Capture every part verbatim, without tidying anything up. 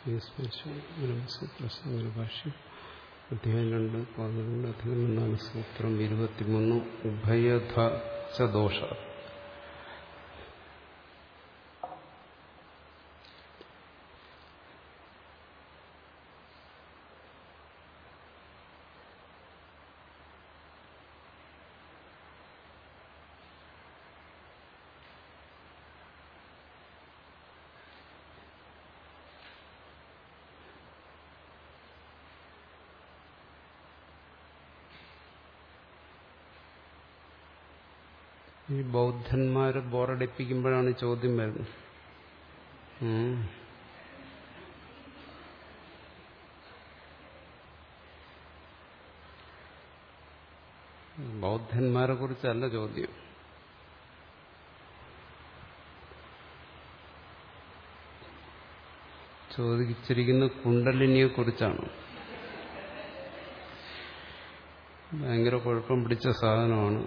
ബ്രഹ്മസൂത്രഭാഷ്യം അധ്യായം രണ്ട് പതിനൊന്ന് അധികം നാല് സൂത്രം ഇരുപത്തിമൂന്ന് ഉഭയഥ ച ദോഷ. ഈ ബൗദ്ധന്മാരെ ബോറടിപ്പിക്കുമ്പോഴാണ് ചോദ്യം വരുന്നത്. ബൗദ്ധന്മാരെ കുറിച്ചല്ല ചോദ്യം. ചോദിച്ചിരിക്കുന്നത് കുണ്ടലിനിയെ കുറിച്ചാണ്. ഭയങ്കര കുഴപ്പം പിടിച്ച സാധനമാണ്.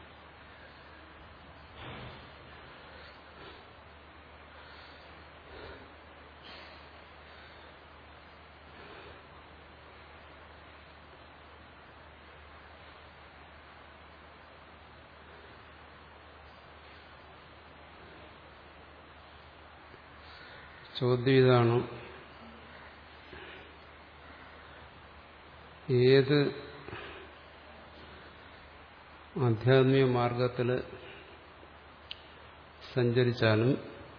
ചോദ്യം ഇതാണ്: ഏത് ആധ്യാത്മിക മാർഗത്തിൽ സഞ്ചരിച്ചാലും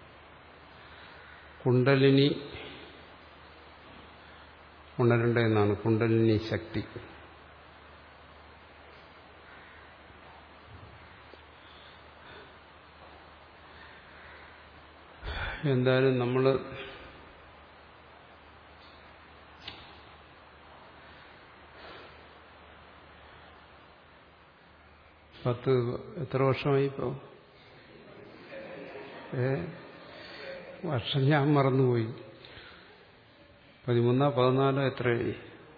കുണ്ടലിനി ഉണരേണ്ടതെന്നാണ്. കുണ്ടലിനി ശക്തി എന്തായാലും നമ്മൾ പത്ത് എത്ര വർഷമായി ഇപ്പോൾ? ഏ വർഷം ഞാൻ മറന്നുപോയി. പതിമൂന്നോ പതിനാലോ എത്രയായി?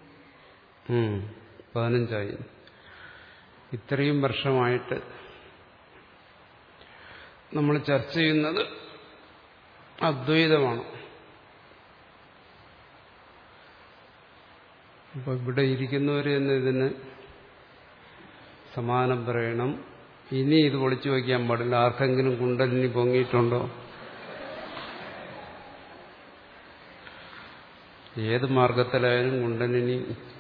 പതിനഞ്ചായി. ഇത്രയും വർഷമായിട്ട് നമ്മൾ ചർച്ച ചെയ്യുന്നത് അദ്വൈതമാണ്. അപ്പോൾ ഇവിടെ ഇരിക്കുന്നവര് തന്നെ ഇതിന് സമാനം പറയണം. ഇനി ഇത് ഒളിച്ചു വയ്ക്കാൻ പാടില്ല. ആർക്കെങ്കിലും കുണ്ടലിനി പൊങ്ങിയിട്ടുണ്ടോ? ഏത് മാർഗത്തിലായാലും കുണ്ടലിനി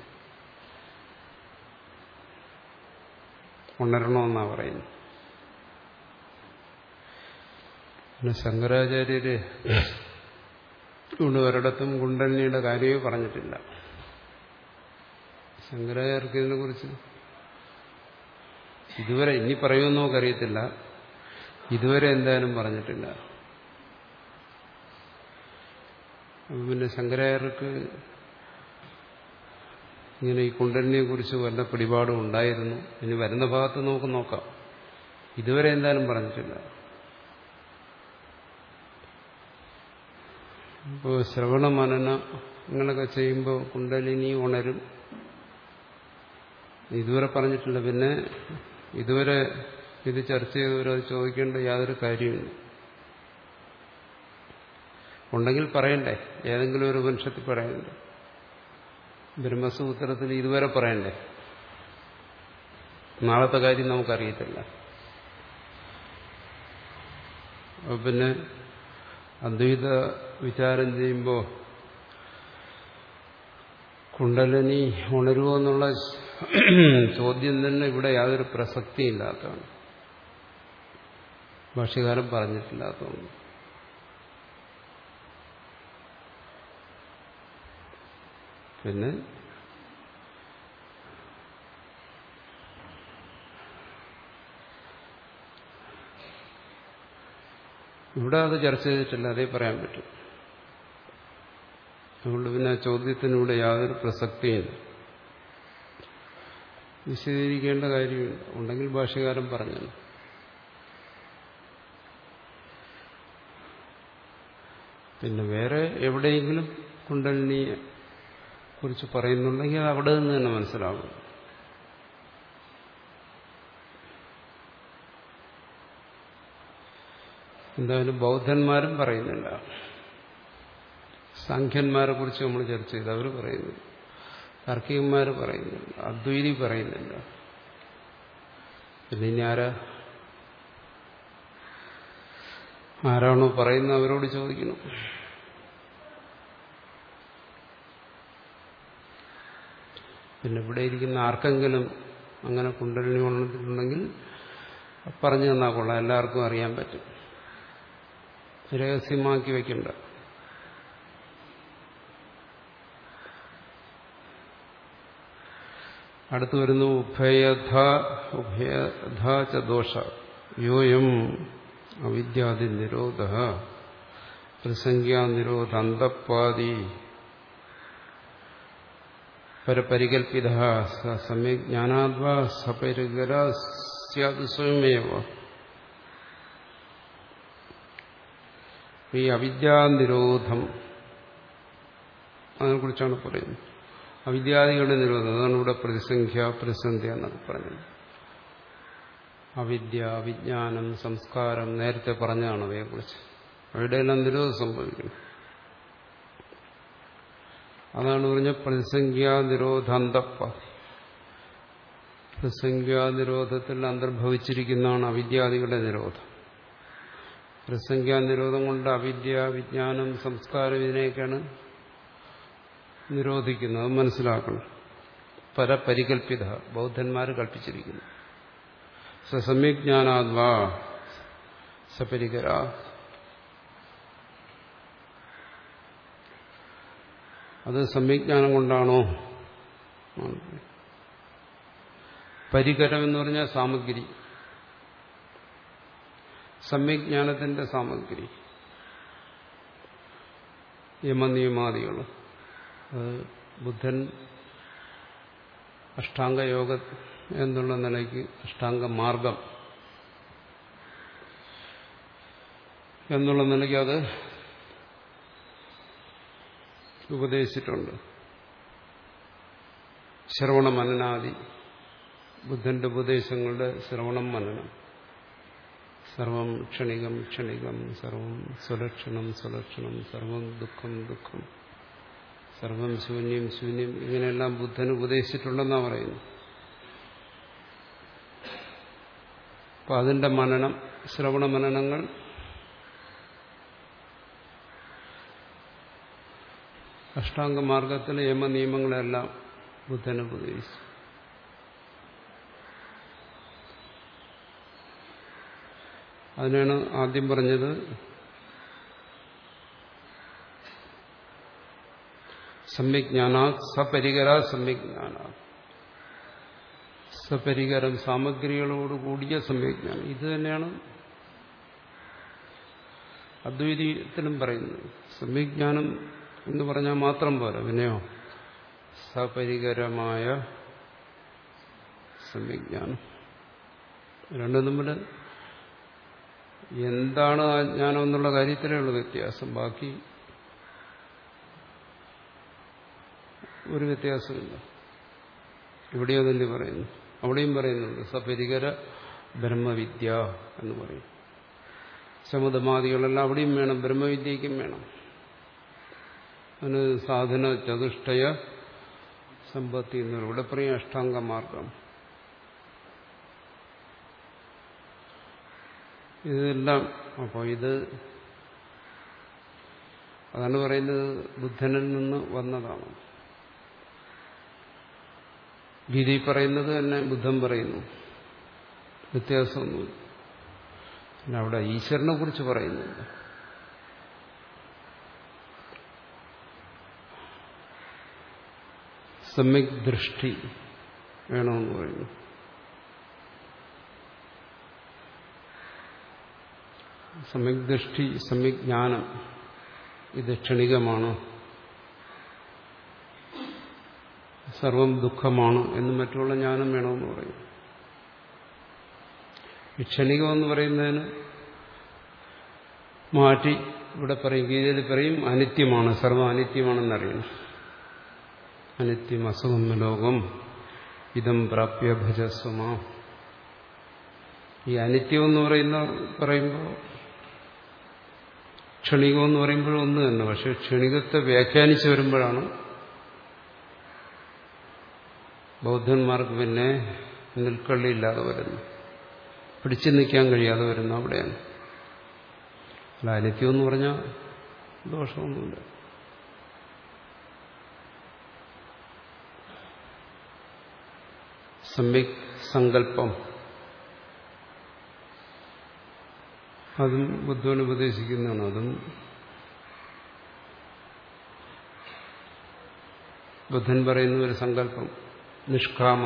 ഉണരണമെന്നാണ് പറയുന്നത്. പിന്നെ ശങ്കരാചാര്യര് ഇവിടെ ഒരിടത്തും കുണ്ടലിനിയുടെ കാര്യമേ പറഞ്ഞിട്ടില്ല. ശങ്കരാചാര്യർക്ക് ഇതിനെ കുറിച്ച് ഇതുവരെ, ഇനി പറയുമെന്ന് നമുക്കറിയത്തില്ല, ഇതുവരെ എന്തായാലും പറഞ്ഞിട്ടില്ല. പിന്നെ ശങ്കരാചാര്യർക്ക് ഇങ്ങനെ ഈ കുണ്ടലിനിയെ കുറിച്ച് വല്ല പിടിപാടും ഉണ്ടായിരുന്നു. ഇനി വരുന്ന ഭാഗത്ത് നമുക്ക് നോക്കാം. ഇതുവരെ എന്തായാലും പറഞ്ഞിട്ടില്ല. ഇപ്പോൾ ശ്രവണ മനന ഇങ്ങനെയൊക്കെ ചെയ്യുമ്പോൾ കുണ്ടലിനി ഉണരും. ഇതുവരെ പറഞ്ഞിട്ടില്ല. പിന്നെ ഇതുവരെ ഇത് ചർച്ച ചെയ്തവരത് ചോദിക്കേണ്ട യാതൊരു കാര്യമില്ല. ഉണ്ടെങ്കിൽ പറയണ്ടേ, ഏതെങ്കിലും ഒരു ഉപനിഷത്തിൽ പറയണ്ടേ. ബ്രഹ്മസൂത്രത്തിൽ ഇതുവരെ പറയണ്ടേ. നാളത്തെ കാര്യം നമുക്കറിയത്തില്ല. പിന്നെ അദ്വൈത വിചാരം ചെയ്യുമ്പോൾ കുണ്ടലിനി ഉണരുമോ എന്നുള്ള ചോദ്യം തന്നെ ഇവിടെ യാതൊരു പ്രസക്തിയില്ലാത്തതാണ്. ഭാഷ്യകാരൻ പറഞ്ഞിട്ടില്ലാത്തതുകൊണ്ട്. പിന്നെ ഇവിടെ അത് ചർച്ച ചെയ്തിട്ടില്ല, അതേ പറയാൻ പറ്റും. അതുകൊണ്ട് പിന്നെ ചോദ്യത്തിനൂടെ യാതൊരു പ്രസക്തിയില്ല, വിശദീകരിക്കേണ്ട കാര്യമില്ല. ഉണ്ടെങ്കിൽ ഭാഷ്യകാരൻ പറഞ്ഞു. പിന്നെ വേറെ എവിടെയെങ്കിലും കുണ്ടലിനിയെ കുറിച്ച് പറയുന്നുണ്ടെങ്കിൽ അത് അവിടെ നിന്ന് തന്നെ മനസ്സിലാകും. എന്തായാലും ബൗദ്ധന്മാരും പറയുന്നില്ല. സാഖ്യന്മാരെ കുറിച്ച് നമ്മൾ ചർച്ച ചെയ്ത് അവർ പറയുന്നു, താർക്കികന്മാർ പറയുന്നില്ല, അദ്വൈതി പറയുന്നില്ല. പിന്നെ ഇനി ആരാ ആരാണോ പറയുന്നത് അവരോട് ചോദിക്കണം. പിന്നെ ഇവിടെ ഇരിക്കുന്ന ആർക്കെങ്കിലും അങ്ങനെ കുണ്ടലിനി ഉണർന്നിട്ടുണ്ടെങ്കിൽ പറഞ്ഞു തന്നാൽ കൊള്ളാം, എല്ലാവർക്കും അറിയാൻ പറ്റും. രഹസ്യമാക്കി വയ്ക്കണ്ട. അടുത്തു വരുന്നു ഉഭയധ ഉഭയധ ച ദോഷ യോയം അവിദ്യാദി നിരോധ ത്രിസംഖ്യാനിരോധ അന്തപ്പാദി പരപരികൽപ്പിത സമ്യക് ജ്ഞാനാദ്വാ സപരികര സ്യാദ് സ്വയമേവ. ഈ അവിദ്യാനിരോധം അതിനെക്കുറിച്ചാണ് പറയുന്നത്. അവിദ്യാദികളുടെ നിരോധം, അതാണ് ഇവിടെ പ്രതിസംഖ്യ പ്രതിസന്ധ്യ എന്നൊക്കെ പറഞ്ഞത്. അവിദ്യ, വിജ്ഞാനം, സംസ്കാരം നേരത്തെ പറഞ്ഞതാണ് അവയെക്കുറിച്ച്. അവിടെയെല്ലാം നിരോധം സംഭവിക്കണം. അതാണ് പറഞ്ഞ പ്രതിസംഖ്യാനിരോധാന്തപ്പാദി. പ്രതിസംഖ്യാനിരോധത്തിൽ അന്തർഭവിച്ചിരിക്കുന്നതാണ് അവിദ്യാദികളുടെ നിരോധം. പ്രതിസംഖ്യാനിരോധം കൊണ്ട് അവിദ്യ, വിജ്ഞാനം, സംസ്കാരം ഇതിനെയൊക്കെയാണ് നിരോധിക്കുന്നത്. അത് മനസ്സിലാക്കണം. പരപരികൽപ്പിത, ബൗദ്ധന്മാർ കൽപ്പിച്ചിരിക്കുന്നു. സമ്യജ്ഞാനാദ്വാ സപരികര. അത് സമ്യജ്ഞാനം കൊണ്ടാണോ? പരികരം എന്ന് പറഞ്ഞാൽ സാമഗ്രി, സമ്യജ്ഞാനത്തിന്റെ സാമഗ്രി, യമനിയമാദികൾ. അത് ബുദ്ധൻ അഷ്ടാംഗയോഗ എന്നുള്ള നിലയ്ക്ക് അഷ്ടാംഗ മാർഗം എന്നുള്ള നിലയ്ക്ക് അത് ഉപദേശിച്ചിട്ടുണ്ട്. ശ്രവണ മനനാദി, ബുദ്ധന്റെ ഉപദേശങ്ങളുടെ ശ്രവണം മനനം. സർവം ക്ഷണികം ക്ഷണികം, സർവം സ്വലക്ഷണം സ്വലക്ഷണം, സർവം ദുഃഖം ദുഃഖം, സർവം ശൂന്യം ശൂന്യം, ഇങ്ങനെയെല്ലാം ബുദ്ധൻ ഉപദേശിച്ചിട്ടുണ്ടെന്നാണ് പറയുന്നത്. അപ്പൊ അതിന്റെ മനനം, ശ്രവണ മനനങ്ങൾ അഷ്ടാംഗമാർഗത്തിലെ യമനിയമങ്ങളെല്ലാം ബുദ്ധൻ ഉപദേശിച്ചു. അതിനാണ് ആദ്യം പറഞ്ഞത് സമ്യജ്ഞാനാ സപരികര സമ്യജ്ഞാന. സപരികരം, സാമഗ്രികളോടുകൂടിയ സമ്യജ്ഞാനം. ഇത് തന്നെയാണ് അദ്വൈതത്തിലും പറയുന്നത്. സമ്യജ്ഞാനം എന്ന് പറഞ്ഞാൽ മാത്രം പോരാ, പിന്നെയോ സപരികരമായ സമ്യജ്ഞാനം. രണ്ടും തമ്മിൽ എന്താണ് ആ ജ്ഞാനം എന്നുള്ള കാര്യത്തിലേ ഉള്ളൂ വ്യത്യാസം. ബാക്കി ഒരു വ്യത്യാസമില്ല. ഇവിടെയോ തന്നെ പറയുന്നു, അവിടെയും പറയുന്നുണ്ട് സപരികര ബ്രഹ്മവിദ്യ എന്ന് പറയും. ശമതമാദികളെല്ലാം അവിടെയും വേണം, ബ്രഹ്മവിദ്യയ്ക്കും വേണം. അതിന് സാധന ചതുഷ്ടയ സമ്പത്തി എന്ന് പറയും. ഇവിടെ പറയും അഷ്ടാംഗമാർഗം. ഇതെല്ലാം അപ്പോൾ ഇത് അതാണ് പറയുന്നത് ബുദ്ധനിൽ നിന്ന് വന്നതാണ്. ഗീതയിൽ പറയുന്നത് തന്നെ ബുദ്ധൻ പറയുന്നു, വ്യത്യാസമൊന്നുമില്ല. പിന്നെ അവിടെ ഈശ്വരനെ കുറിച്ച് പറയുന്നില്ല. സമ്യക് ദൃഷ്ടി വേണമെന്ന് പറയുന്നു. സമ്യക് ദൃഷ്ടി, സമ്യക് ജ്ഞാനം ഇത് ക്ഷണികമാണ്, സർവം ദുഃഖമാണ് എന്ന് മറ്റുള്ള ജ്ഞാനം വേണമെന്ന് പറയും. ഈ ക്ഷണികമെന്ന് പറയുന്നതിന് മാറ്റി ഇവിടെ പറയും, ഗീതയിൽ പറയും അനിത്യമാണ്, സർവം അനിത്യമാണെന്നറിയണം. അനിത്യം അസുഖം ലോകം ഇതം പ്രാപ്യ ഭജസ്വമ. ഈ അനിത്യം എന്ന് പറയുന്ന പറയുമ്പോൾ ക്ഷണികമെന്ന് പറയുമ്പോഴും ഒന്ന് തന്നെ. പക്ഷെ ക്ഷണികത്തെ വ്യാഖ്യാനിച്ചു വരുമ്പോഴാണ് ബൗദ്ധന്മാർക്ക് പിന്നെ നിൽക്കള്ളിയില്ലാതെ വരുന്നു, പിടിച്ചു നിൽക്കാൻ കഴിയാതെ വരുന്നു. അവിടെയാണ്. അല്ല, അനിത്യം എന്ന് പറഞ്ഞാൽ ദോഷമൊന്നുമില്ല. സമ്യക് സങ്കല്പം അതും ബുദ്ധൻ ഉപദേശിക്കുന്നതാണ്. അതും ബുദ്ധൻ പറയുന്ന ഒരു സങ്കല്പം, നിഷ്കാമ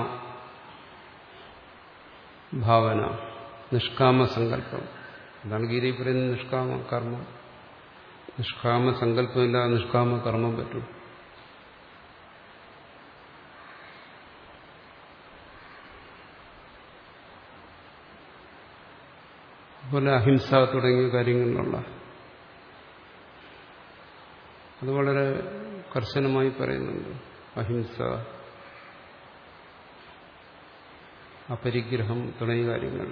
ഭാവന, നിഷ്കാമ സങ്കല്പം. അതാണ് ഗീതയിൽ പറയുന്നത് നിഷ്കാമ കർമ്മം. നിഷ്കാമ സങ്കല്പമില്ലാതെ നിഷ്കാമ കർമ്മം പറ്റും. അതുപോലെ അഹിംസ തുടങ്ങിയ കാര്യങ്ങളിലുള്ള അത് വളരെ കർശനമായി പറയുന്നുണ്ട്. അഹിംസ, അപരിഗ്രഹം തുടങ്ങിയ കാര്യങ്ങൾ.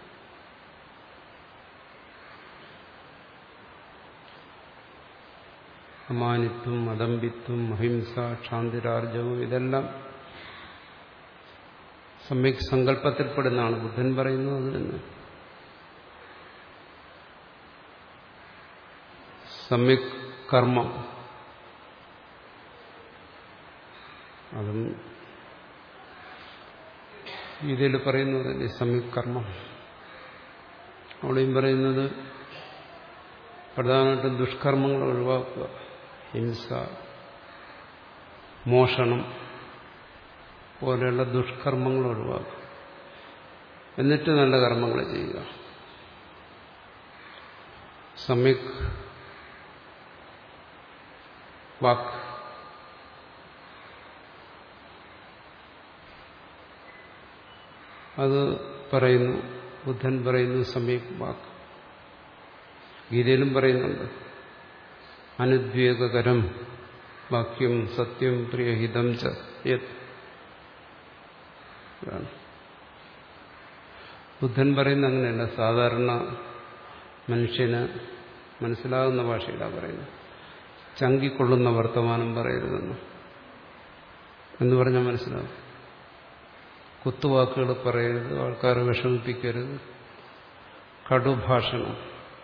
അമാനിത്വം, അദമ്പിത്വം, അഹിംസ, ക്ഷാന്തിരാർജവം ഇതെല്ലാം സമ്യക് സങ്കല്പത്തിൽപ്പെടുന്നതാണ്. ബുദ്ധൻ പറയുന്നത് അത് തന്നെ. സമ്യക് കർമ്മം അതും ഗീതയിൽ പറയുന്നതല്ലേ സമ്യക് കർമ്മം. അവിടെയും പറയുന്നത് പ്രധാനമായിട്ടും ദുഷ്കർമ്മങ്ങൾ ഒഴിവാക്കുക, ഹിംസ, മോഷണം പോലെയുള്ള ദുഷ്കർമ്മങ്ങൾ ഒഴിവാക്കുക, എന്നിട്ട് നല്ല കർമ്മങ്ങൾ ചെയ്യുക. സമ്യക് വാക്ക്, അത് പറയുന്നു, ബുദ്ധൻ പറയുന്നു സമ്യക് വാക്ക്. ഗീതയിലും പറയുന്നുണ്ട് അനുദ്വേഗകരം വാക്യം സത്യം പ്രിയഹിതം ച യത്. ബുദ്ധൻ പറയുന്നത് അങ്ങനെയല്ല, സാധാരണ മനുഷ്യന് മനസ്സിലാകുന്ന ഭാഷയിലാണ് പറയുന്നത്. ചങ്കിക്കൊള്ളുന്ന വർത്തമാനം പറയരുതെന്ന് എന്ന് പറഞ്ഞാൽ മനസ്സിലാവും. കുത്തുവാക്കുകൾ പറയരുത്, ആൾക്കാരെ വിഷമിപ്പിക്കരുത്, കടുഭാഷണം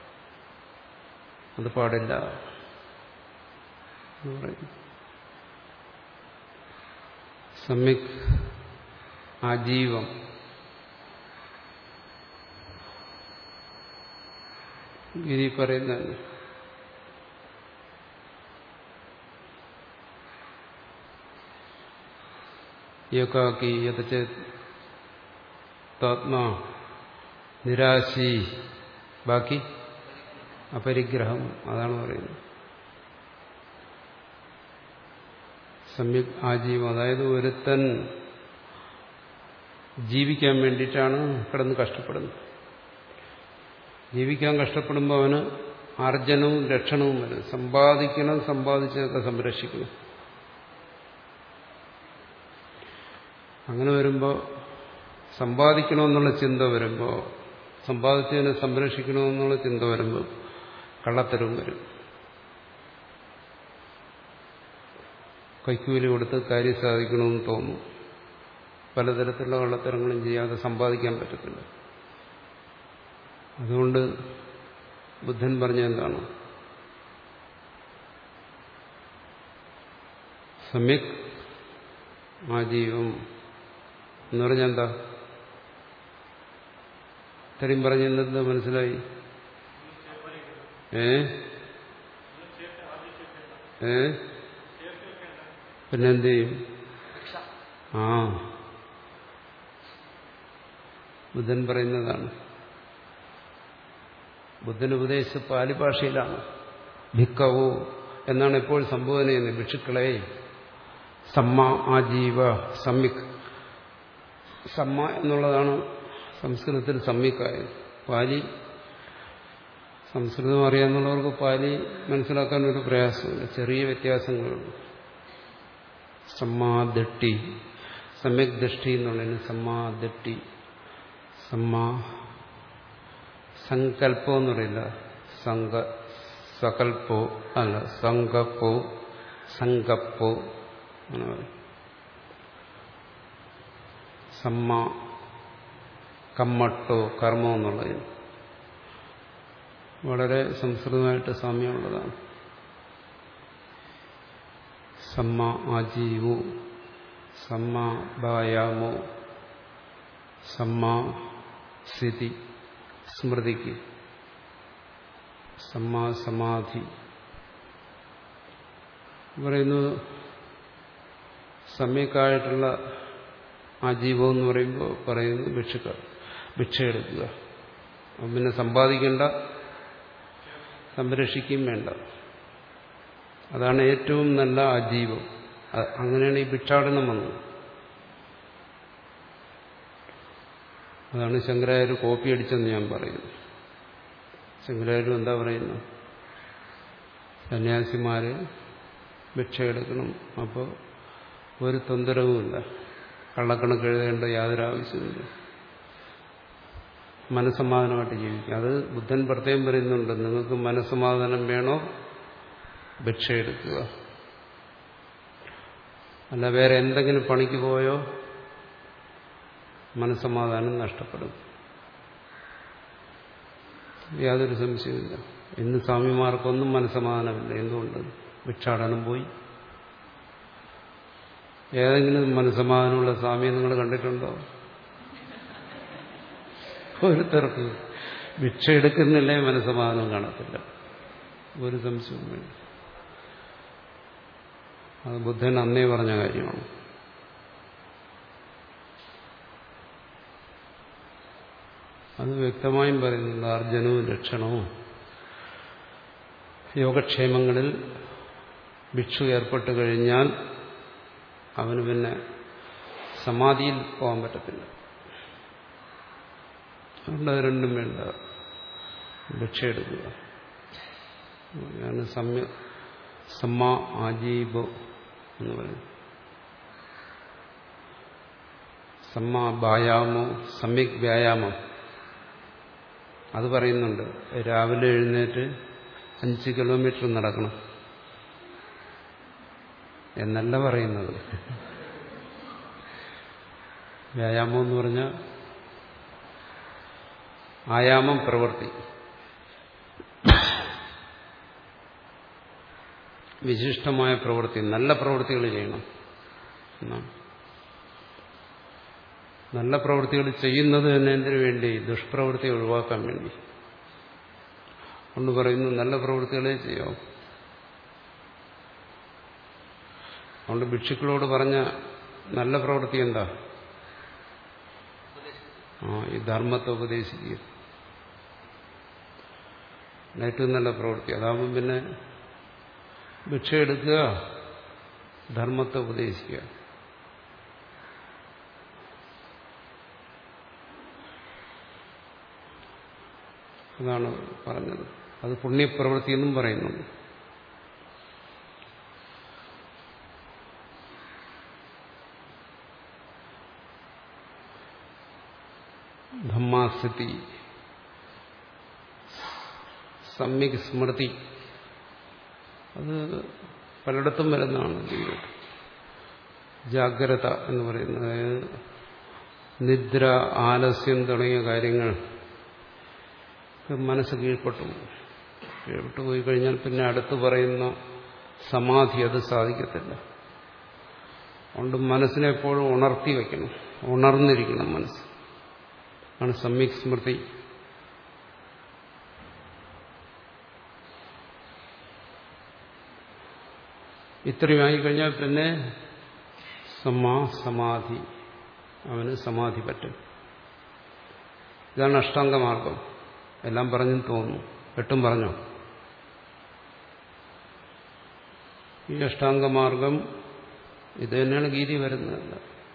അത് പാടില്ല എന്ന് പറയുന്നു. സമ്യക് ആജീവം, ഗിരി പറയുന്നതന്നെ. ഏകാക്കി യഥചേതാത്മാ നിരാശി ബാക്കി അപരിഗ്രഹം, അതാണ് പറയുന്നത്. സമ്യക് ആജീവം, അതായത് ഒരുത്തൻ ജീവിക്കാൻ വേണ്ടിയിട്ടാണ് കിടന്ന് കഷ്ടപ്പെടുന്നത്. ജീവിക്കാൻ കഷ്ടപ്പെടുമ്പോൾ അവന് ആർജനവും രക്ഷണവും വരും. സമ്പാദിക്കണം, സമ്പാദിച്ചതൊക്കെ സംരക്ഷിക്കണം. അങ്ങനെ വരുമ്പോൾ സമ്പാദിക്കണമെന്നുള്ള ചിന്ത വരുമ്പോൾ, സമ്പാദിച്ചതിനെ സംരക്ഷിക്കണമെന്നുള്ള ചിന്ത വരുമ്പോൾ കള്ളത്തരവും വരും. കൈക്കൂലി കൊടുത്ത് കാര്യം സാധിക്കണമെന്ന് തോന്നും. പലതരത്തിലുള്ള കള്ളത്തരങ്ങളും ചെയ്യാതെ സമ്പാദിക്കാൻ പറ്റത്തില്ല. അതുകൊണ്ട് ബുദ്ധൻ പറഞ്ഞ എന്താണ്? സമ്യക് ആജീവം എന്ന് പറഞ്ഞാൽ എന്താ? ഇത്രയും പറഞ്ഞെന്താ മനസ്സിലായി? ഏ ഏ പിന്നെന്ത് ചെയ്യും? ആ ബുദ്ധൻ പറയുന്നതാണ്. ബുദ്ധൻ ഉപദേശിച്ച പാലി ഭാഷയിലാണ്. ഭിക്കവോ എന്നാണ് ഇപ്പോൾ സംബോധന ചെയ്യുന്നത്. ഭിക്ഷുക്കളെ സമ്മ ആജീവ സമ്യക്. സമ്മ എന്നുള്ളതാണ് സംസ്കൃതത്തിൽ സമ്യക്കായത്. പാലി സംസ്കൃതം അറിയാമെന്നുള്ളവർക്ക് പാലി മനസ്സിലാക്കാൻ ഒരു പ്രയാസമില്ല, ചെറിയ വ്യത്യാസങ്ങളുള്ളൂ. സമ്മാദട്ടി, സമ്യക് ദൃഷ്ടി എന്നുള്ളതിന് സമ്മാദട്ടി. സമ്മാ സങ്കല്പം എന്ന് പറയില്ല, സംഘ സകൽപ്പോ അല്ല സങ്കപ്പോ സങ്കപ്പോ അങ്ങനെ പറയും. സമ്മ കമ്മട്ടോ കർമ്മോ എന്നുള്ളതിന് വളരെ സംസ്കൃതമായിട്ട് സാമ്യമുള്ളതാണ്. സമ്മ ആജീവോ സമ്മ ബായാമോ സമ്മ സ്ഥിതി സ്മൃതിക്ക് സമ്മ സമാധി പറയുന്നത്. സമ്യക്കായിട്ടുള്ള ആജീവം എന്ന് പറയുമ്പോൾ പറയുന്നത് ഭിക്ഷുക്ക ഭിക്ഷയെടുക്കുക. അപ്പം പിന്നെ സമ്പാദിക്കേണ്ട, സംരക്ഷിക്കുകയും വേണ്ട. അതാണ് ഏറ്റവും നല്ല ആജീവം. അങ്ങനെയാണ് ഈ ഭിക്ഷാടനം വന്നത്. അതാണ് ശങ്കരാചാര്യ കോപ്പി അടിച്ചെന്ന് ഞാൻ പറയുന്നു. ശങ്കരാചാര്യ എന്താ പറയുന്നത്? സന്യാസിമാര് ഭിക്ഷയെടുക്കണം, അപ്പോൾ ഒരു തൊന്തരവുമില്ല, കള്ളക്കണക്ക് എഴുതേണ്ട യാതൊരു ആവശ്യമില്ല, മനസ്സമാധാനമായിട്ട് ജീവിക്കും. അത് ബുദ്ധൻ പ്രത്യേകം പറയുന്നുണ്ട്, നിങ്ങൾക്ക് മനസ്സമാധാനം വേണോ ഭിക്ഷയെടുക്കുക, അല്ല വേറെ എന്തെങ്കിലും പണിക്ക് പോയോ മനസ്സമാധാനം നഷ്ടപ്പെടും. യാതൊരു സംശയമില്ല. ഇന്ന് സ്വാമിമാർക്കൊന്നും മനസ്സമാധാനമില്ല. എന്തുകൊണ്ട്? ഭിക്ഷാടനം പോയി. ഏതെങ്കിലും മനസ്സമാധാനമുള്ള സ്വാമിയെ നിങ്ങൾ കണ്ടിട്ടുണ്ടോ? ഓരോരുത്തർക്ക് ഭിക്ഷ എടുക്കുന്നില്ലേ മനസ്സമാധാനം കാണത്തില്ല. ഒരു സംശയവും വേണ്ട. അത് ബുദ്ധൻ അന്നേ പറഞ്ഞ കാര്യമാണ്. അത് വ്യക്തമായും പറയുന്നുണ്ട്. അർജനവും ലക്ഷണവും യോഗക്ഷേമങ്ങളിൽ ഭിക്ഷു ഏർപ്പെട്ട് കഴിഞ്ഞാൽ അവന് പിന്നെ സമാധിയിൽ പോകാൻ പറ്റത്തില്ല. അതുകൊണ്ട് അത് രണ്ടും വേണ്ട, ഭിക്ഷയെടുക്കുക. ഞാൻ സമ്യ സമ്മ ആജീബോ എന്ന് പറയും. സമ്മ വ്യായാമോ സമ്യക് വ്യായാമം അത് പറയുന്നുണ്ട്. രാവിലെ എഴുന്നേറ്റ് അഞ്ച് കിലോമീറ്റർ നടക്കണം എന്നല്ല പറയുന്നത്. വ്യായാമം എന്ന് പറഞ്ഞാൽ ആയാമം പ്രവൃത്തി, വിശിഷ്ടമായ പ്രവൃത്തി, നല്ല പ്രവൃത്തികൾ ചെയ്യണം എന്നാണ്. നല്ല പ്രവൃത്തികൾ ചെയ്യുന്നത് തന്നെ എന്തിനു വേണ്ടി? ദുഷ്പ്രവൃത്തി ഒഴിവാക്കാൻ വേണ്ടി. കൊണ്ട് പറയുന്നു നല്ല പ്രവൃത്തികളെ ചെയ്യാം. അതുകൊണ്ട് ഭിക്ഷുക്കളോട് പറഞ്ഞ നല്ല പ്രവൃത്തി എന്താ? ആ ഈ ധർമ്മത്തെ ഉപദേശിക്കുക, ഏറ്റവും നല്ല പ്രവൃത്തി. അതാകുമ്പം പിന്നെ ഭിക്ഷ എടുക്കുക, ധർമ്മത്തെ ഉപദേശിക്കുക. അതാണ് പറഞ്ഞത്. അത് പുണ്യപ്രവൃത്തി എന്നും പറയുന്നുണ്ട്. ധമ്മാസ്ഥിതി, സമ്യക് സ്മൃതി, അത് പലയിടത്തും വരുന്നതാണ്. ജാഗ്രത എന്ന് പറയുന്നത്, അതായത് നിദ്ര, ആലസ്യം തുടങ്ങിയ കാര്യങ്ങൾ മനസ്സ് കീഴ്പ്പെട്ടു കീഴ്പ്പെട്ടു പോയി കഴിഞ്ഞാൽ പിന്നെ അടുത്ത് പറയുന്ന സമാധി അത് സാധിക്കത്തില്ല. അതുകൊണ്ട് മനസ്സിനെ എപ്പോഴും ഉണർത്തി വയ്ക്കണം, ഉണർന്നിരിക്കണം മനസ്സ്. ആണ് സമ്യക് സ്മൃതി. ഇത്രയുമായി കഴിഞ്ഞാൽ പിന്നെ സമാ സമാധി, അവന് സമാധി പറ്റും. ഇതാണ് അഷ്ടാംഗമാർഗം. എല്ലാം പറഞ്ഞെന്ന് തോന്നുന്നു. എട്ടും പറഞ്ഞോ? ഈ അഷ്ടാംഗമാർഗം ഇത് തന്നെയാണ് ഗീതി വരുന്നത്.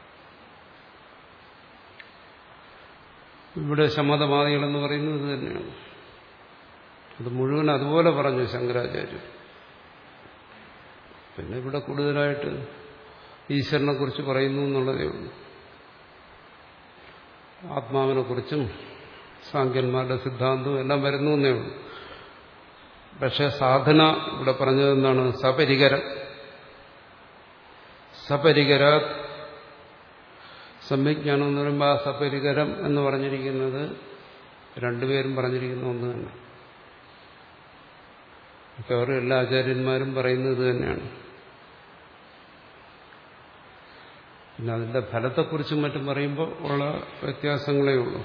ഇവിടെ ശമതവാദികളെന്ന് പറയുന്നത് ഇത് തന്നെയാണ്. അത് മുഴുവൻ അതുപോലെ പറഞ്ഞു ശങ്കരാചാര്യർ. പിന്നെ ഇവിടെ കൂടുതലായിട്ട് ഈശ്വരനെ കുറിച്ച് പറയുന്നു എന്നുള്ളതേ ഉള്ളൂ. ആത്മാവിനെ കുറിച്ചും സാങ്കന്മാരുടെ സിദ്ധാന്തവും എല്ലാം വരുന്നു എന്നേ ഉള്ളൂ. പക്ഷെ സാധന ഇവിടെ പറഞ്ഞത് എന്താണ്? സപരികരം. സപരികര സമ്യജ്ഞാനം എന്ന് പറയുമ്പോൾ ആ സപരികരം എന്ന് പറഞ്ഞിരിക്കുന്നത് രണ്ടുപേരും പറഞ്ഞിരിക്കുന്ന ഒന്ന് തന്നെ. മിക്കവാറും എല്ലാ ആചാര്യന്മാരും പറയുന്നത് തന്നെയാണ്. പിന്നെ അതിന്റെ ഫലത്തെക്കുറിച്ചും മറ്റും പറയുമ്പോൾ ഉള്ള വ്യത്യാസങ്ങളേ ഉള്ളൂ.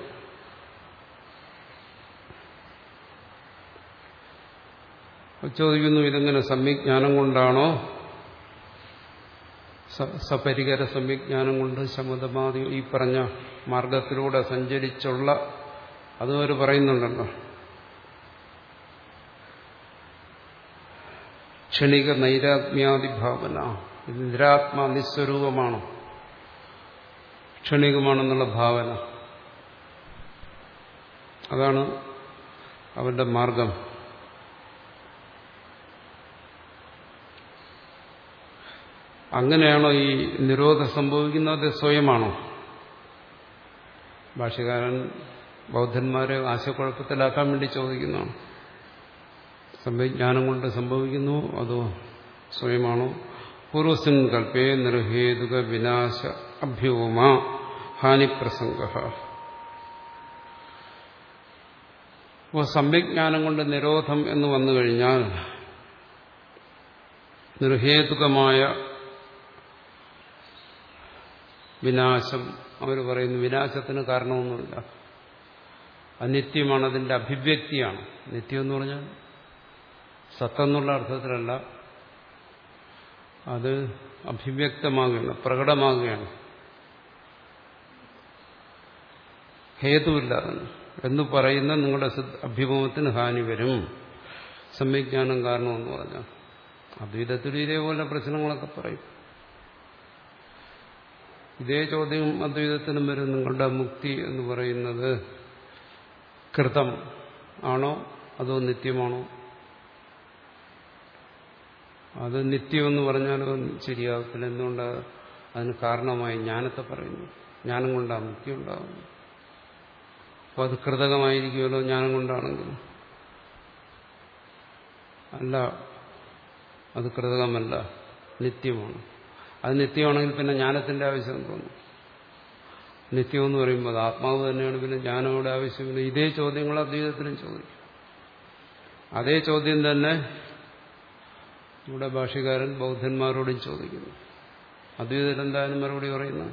ചോദിക്കുന്നു, ഇതെങ്ങനെ സമ്യജ്ഞാനം കൊണ്ടാണോ? സപരികര സമ്യജ്ഞാനം കൊണ്ട് ശമതമാദി ഈ പറഞ്ഞ മാർഗത്തിലൂടെ സഞ്ചരിച്ചുള്ള അതും അവർ പറയുന്നുണ്ടല്ലോ. ക്ഷണിക നൈരാത്മ്യാദിഭാവന, ഇത് നിരാത്മാ നിസ്വരൂപമാണ്, ക്ഷണികമാണെന്നുള്ള ഭാവന, അതാണ് അവന്റെ മാർഗം. അങ്ങനെയാണോ ഈ നിരോധം സംഭവിക്കുന്നത്? സ്വയമാണോ? ഭാഷ്യകാരൻ ബൗദ്ധന്മാരെ ആശയക്കുഴപ്പത്തിലാക്കാൻ വേണ്ടി ചോദിക്കുന്നതാണ്. സമ്യജ്ഞാനം കൊണ്ട് സംഭവിക്കുന്നു, അതോ സ്വയമാണോ? പൂർവസ്മിൻ കൽപ്പേ നിർഹേതുക വിനാശ അഭ്യോമ ഹാനിപ്രസംഗ. അപ്പോൾ സമ്യജ്ഞാനം കൊണ്ട് നിരോധം എന്ന് വന്നു കഴിഞ്ഞാൽ നിർഹേതുകമായ വിനാശം, അവർ പറയുന്നു വിനാശത്തിന് കാരണമൊന്നുമില്ല, അനിത്യമാണ്, അതിന്റെ അഭിവ്യക്തിയാണ്. നിത്യം എന്ന് പറഞ്ഞാൽ സത്തെന്നുള്ള അർത്ഥത്തിലല്ല, അത് അഭിവ്യക്തമാകുകയാണ്, പ്രകടമാകുകയാണ്, ഹേതുവില്ല എന്ന് പറയുന്ന നിങ്ങളുടെ അഭ്യുപമത്തിന് ഹാനി വരും, സമ്യജ്ഞാനം കാരണമെന്ന് പറഞ്ഞാൽ. അദ്വൈതത്തിൽ ഇതേപോലെ പ്രശ്നങ്ങളൊക്കെ പറയും. ഇതേ ചോദ്യം അദ്വൈതത്തിനും വരും. നിങ്ങളുടെ മുക്തി എന്ന് പറയുന്നത് കൃതം ആണോ അതോ നിത്യമാണോ? അത് നിത്യമെന്ന് പറഞ്ഞാലും ശരിയാകത്തില്ല. എന്തുകൊണ്ട്? അതിന് കാരണമായി ജ്ഞാനത്തെ പറയുന്നു. ജ്ഞാനം കൊണ്ടാണ് മുക്തി ഉണ്ടാകുന്നത്. അപ്പോൾ അത് കൃതകമായിരിക്കുമല്ലോ ജ്ഞാനം കൊണ്ടാണെങ്കിലും. അല്ല, അത് കൃതകമല്ല, നിത്യമാണ്. അത് നിത്യമാണെങ്കിൽ പിന്നെ ജ്ഞാനത്തിന്റെ ആവശ്യം തോന്നും. നിത്യമെന്ന് പറയുമ്പോൾ അത് ആത്മാവ് തന്നെയാണ്, പിന്നെ ജ്ഞാനങ്ങളുടെ ആവശ്യമില്ല. ഇതേ ചോദ്യങ്ങൾ അദ്വൈതത്തിലും ചോദിക്കും. അതേ ചോദ്യം തന്നെ ഇവിടെ ഭാഷ്യകാരൻ ബൗദ്ധന്മാരോടും ചോദിക്കുന്നു. അദ്വൈതത്തിൽ എന്തായാലും മറുപടി പറയുന്നു.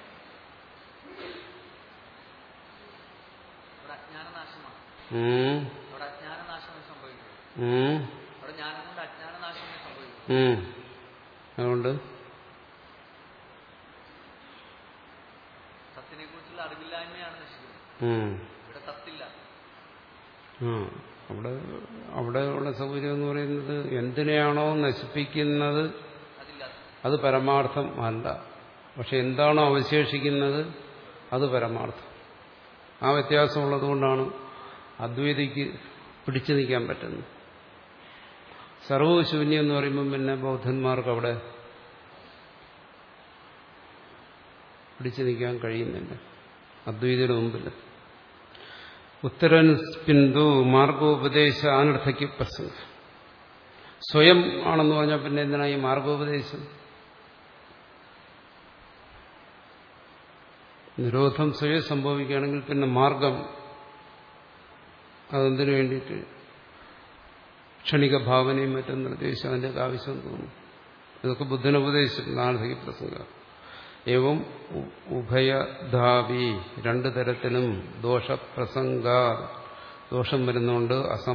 അതുകൊണ്ട് അവിടെ അവിടെ ഉള്ള സൗകര്യം എന്ന് പറയുന്നത് എന്തിനെയാണോ നശിപ്പിക്കുന്നത് അത് പരമാർത്ഥം അല്ല, പക്ഷെ എന്താണോ അവശേഷിക്കുന്നത് അത് പരമാർത്ഥം. ആ വ്യത്യാസമുള്ളത് കൊണ്ടാണ് അദ്വൈതിക്ക് പിടിച്ചു നിൽക്കാൻ പറ്റുന്നത്. സർവശൂന്യം എന്ന് പറയുമ്പം പിന്നെ ബൗദ്ധന്മാർക്ക് അവിടെ പിടിച്ചു നിൽക്കാൻ കഴിയുന്നില്ല അദ്വൈതയുടെ മുമ്പിൽ. ഉത്തരൻ ബിന്ദു മാർഗോപദേശ അനർത്ഥയ്ക്ക് പ്രസംഗം. സ്വയം ആണെന്ന് പറഞ്ഞാൽ പിന്നെ എന്തിനാ ഈ മാർഗോപദേശം? നിരോധം സ്വയം സംഭവിക്കുകയാണെങ്കിൽ പിന്നെ മാർഗം അതെന്തിനു വേണ്ടിയിട്ട്? ക്ഷണിക ഭാവനയും മറ്റും നിർദ്ദേശം, അതിൻ്റെ ആവശ്യം തോന്നും. ഇതൊക്കെ ബുദ്ധനുപദേശിച്ചിട്ടുണ്ട് അനർത്ഥയ്ക്ക് പ്രസംഗം. ഏവം ഉഭയധാവി, രണ്ടു തരത്തിലും ദോഷപ്രസംഗ, ദോഷം വരുന്നുണ്ട്.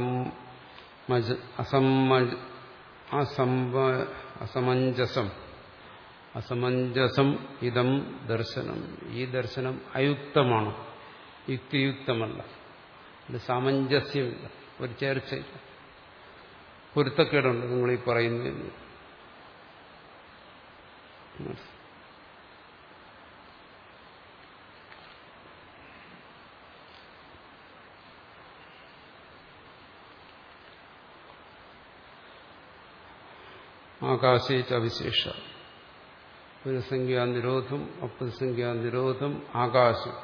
അസമഞ്ജസം അസമഞ്ജസം ഇതം ദർശനം. ഈ ദർശനം അയുക്തമാണ്, യുക്തിയുക്തമല്ല, ഇത് സാമഞ്ജസ്യമില്ല, ഒരു ചേർച്ചയില്ല, പൊരുത്തക്കേടുണ്ട് നിങ്ങൾ ഈ പറയുന്നതിന്. ആകാശേച്ച അവിശേഷ ഒരു സംഖ്യാനിരോധം അപ്പസംഖ്യാനിരോധം ആകാശം.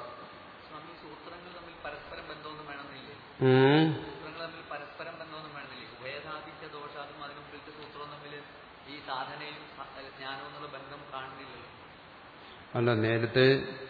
സാധനയും ജ്ഞാനവും എന്നുള്ള ബന്ധം കാണുന്നില്ലല്ലോ. അല്ല, നേരത്തെ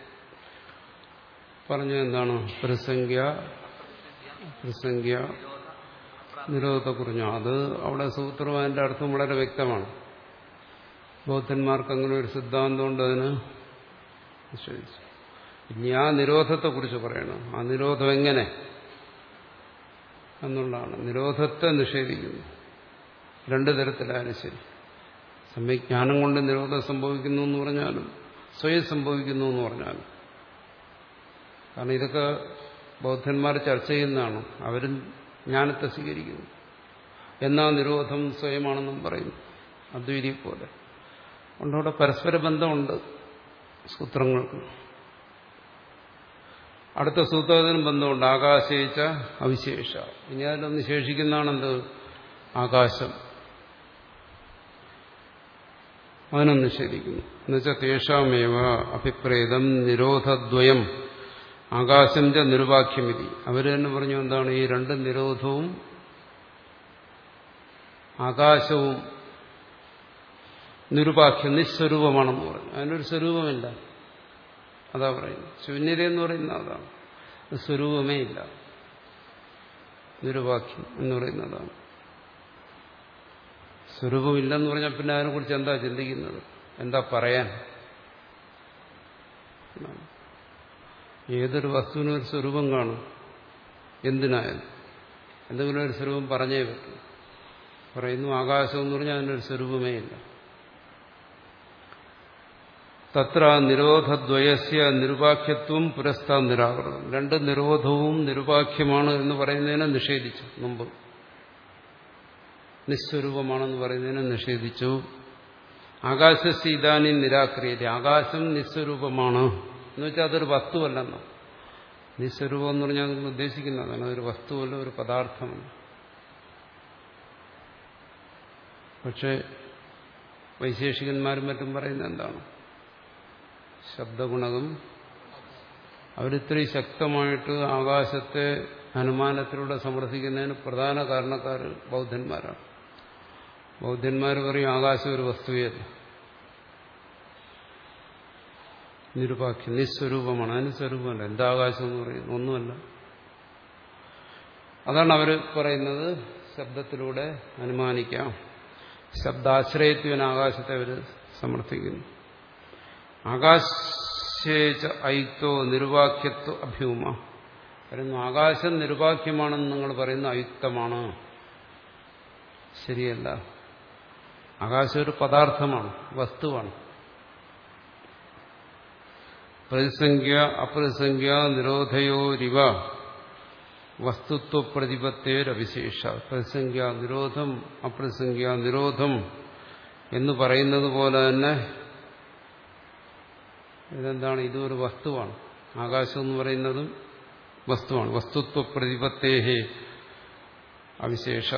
പറഞ്ഞ എന്താണ്? പ്രസംഗ്യ പ്രസംഗ്യ നിരോധത്തെ കുറിഞ്ഞു. അത് അവിടെ സൂത്രം അതിന്റെ അർത്ഥം വളരെ വ്യക്തമാണ്. ബൗദ്ധന്മാർക്ക് അങ്ങനെ ഒരു സിദ്ധാന്തം ഉണ്ട്, അതിന് നിഷേധിച്ചു. ഇനി ആ നിരോധത്തെക്കുറിച്ച് പറയണം. ആ നിരോധം എങ്ങനെ എന്നുള്ളതാണ്. നിരോധത്തെ നിഷേധിക്കുന്നു. രണ്ടു തരത്തിലായാലും ശരി. സമ്യജ്ഞാനം കൊണ്ട് നിരോധം സംഭവിക്കുന്നു എന്ന് പറഞ്ഞാലും സ്വയം സംഭവിക്കുന്നു എന്ന് പറഞ്ഞാലും. കാരണം ഇതൊക്കെ ബൗദ്ധന്മാർ ചർച്ച ചെയ്യുന്നതാണ്. അവരും ജ്ഞാനത്തെ സ്വീകരിക്കുന്നു. എന്നാ നിരോധം സ്വയമാണെന്നും പറയുന്നു, അദ്വൈതിയെ പോലെ. അതുകൊണ്ടവിടെ പരസ്പര ബന്ധമുണ്ട് സൂത്രങ്ങൾക്ക്. അടുത്ത സൂത്രത്തിനും ബന്ധമുണ്ട്. ആകാശേച്ച അവിശേഷ. ഇനി അതിലൊന്ന് ശേഷിക്കുന്നതാണെന്ത്? ആകാശം. അതിനൊന്ന് നിഷേധിക്കുന്നു. എന്നുവെച്ചാൽ തേഷാമേവ അഭിപ്രേതം നിരോധദ്വയം ആകാശം ച നിരുപാഖ്യമിതി. അവർ തന്നെ പറഞ്ഞു എന്താണ്? ഈ രണ്ട് നിരോധവും ആകാശവും നിരുപാഖ്യം നിസ്വരൂപമാണെന്ന് പറഞ്ഞു. അതിനൊരു സ്വരൂപമില്ല. അതാ പറയുന്നത്. ശൂന്യത എന്ന് പറയുന്നത് അതാണ്. സ്വരൂപമേ ഇല്ല. നിരുപാഖ്യം എന്ന് പറയുന്നതാണ്. സ്വരൂപമില്ലെന്ന് പറഞ്ഞാൽ പിന്നെ അതിനെക്കുറിച്ച് എന്താ ചിന്തിക്കുന്നത്? എന്താ പറയാൻ? ഏതൊരു വസ്തുവിനും ഒരു സ്വരൂപം കാണും. എന്തിനായാലും എന്തെങ്കിലും ഒരു സ്വരൂപം പറഞ്ഞേ പറ്റും. പറയുന്നു ആകാശം എന്ന് പറഞ്ഞാൽ അതിനൊരു സ്വരൂപമേ ഇല്ല. തത്ര നിരോധദ്വയസ്യ നിരുപാഖ്യത്വം പുരസ്താ നിരാകരണം. രണ്ട് നിരോധവും നിരുപാഖ്യമാണ് എന്ന് പറയുന്നതിനെ നിഷേധിച്ചു. മുമ്പ് നിസ്വരൂപമാണെന്ന് പറയുന്നതിനെ നിഷേധിച്ചു. ആകാശസ്യ ഇദാനി നിരാക്രിയത. ആകാശം നിസ്വരൂപമാണ് എന്ന് വെച്ചാൽ അതൊരു വസ്തുവല്ലെന്നോ. നിസ്വരൂപം എന്ന് പറഞ്ഞാൽ നിങ്ങൾ ഉദ്ദേശിക്കുന്നതാണ് അതൊരു വസ്തുവല്ല, ഒരു പദാർത്ഥമല്ല. പക്ഷെ വൈശേഷികന്മാരും മറ്റും പറയുന്നത് എന്താണ്? ശബ്ദഗുണകം. അവരിത്രയും ശക്തമായിട്ട് ആകാശത്തെ അനുമാനത്തിലൂടെ സമർത്ഥിക്കുന്നതിന് പ്രധാന കാരണക്കാർ ബൗദ്ധന്മാരാണ്. ബൗദ്ധന്മാർ പറയും ആകാശം ഒരു വസ്തുവല്ല, നിരുപാഖ്യം നിസ്വരൂപമാണ്. അതിന് സ്വരൂപമല്ല. എന്താ ആകാശം എന്ന് പറയുന്നത്? ഒന്നുമല്ല. അതാണ് അവർ പറയുന്നത്. ശബ്ദത്തിലൂടെ അനുമാനിക്കാം. ശബ്ദാശ്രയത്വന ആകാശത്തെ അവർ സമർത്ഥിക്കുന്നു. ആകാശേച്ച അയുക്തോ നിരുപാഖ്യത്വ അഭ്യൂമ. പറയുന്നു ആകാശം നിരുപാഖ്യമാണെന്ന് നിങ്ങൾ പറയുന്ന അയുക്തമാണ്, ശരിയല്ല. ആകാശം ഒരു പദാർത്ഥമാണ്, വസ്തുവാണ്. പ്രതിസംഖ്യ അപ്രതിസംഖ്യ നിരോധയോരിവ വസ്തുത്വ പ്രതിപത്തേരവിശേഷ. പ്രതിസംഖ്യ നിരോധം അപ്രതിസംഖ്യ നിരോധം എന്ന് പറയുന്നത് പോലെ തന്നെ ഇതെന്താണ്? ഇതൊരു വസ്തുവാണ്. ആകാശം എന്ന് പറയുന്നതും വസ്തുവാണ്. വസ്തുത്വ പ്രതിപത്തേഹേ അവിശേഷ.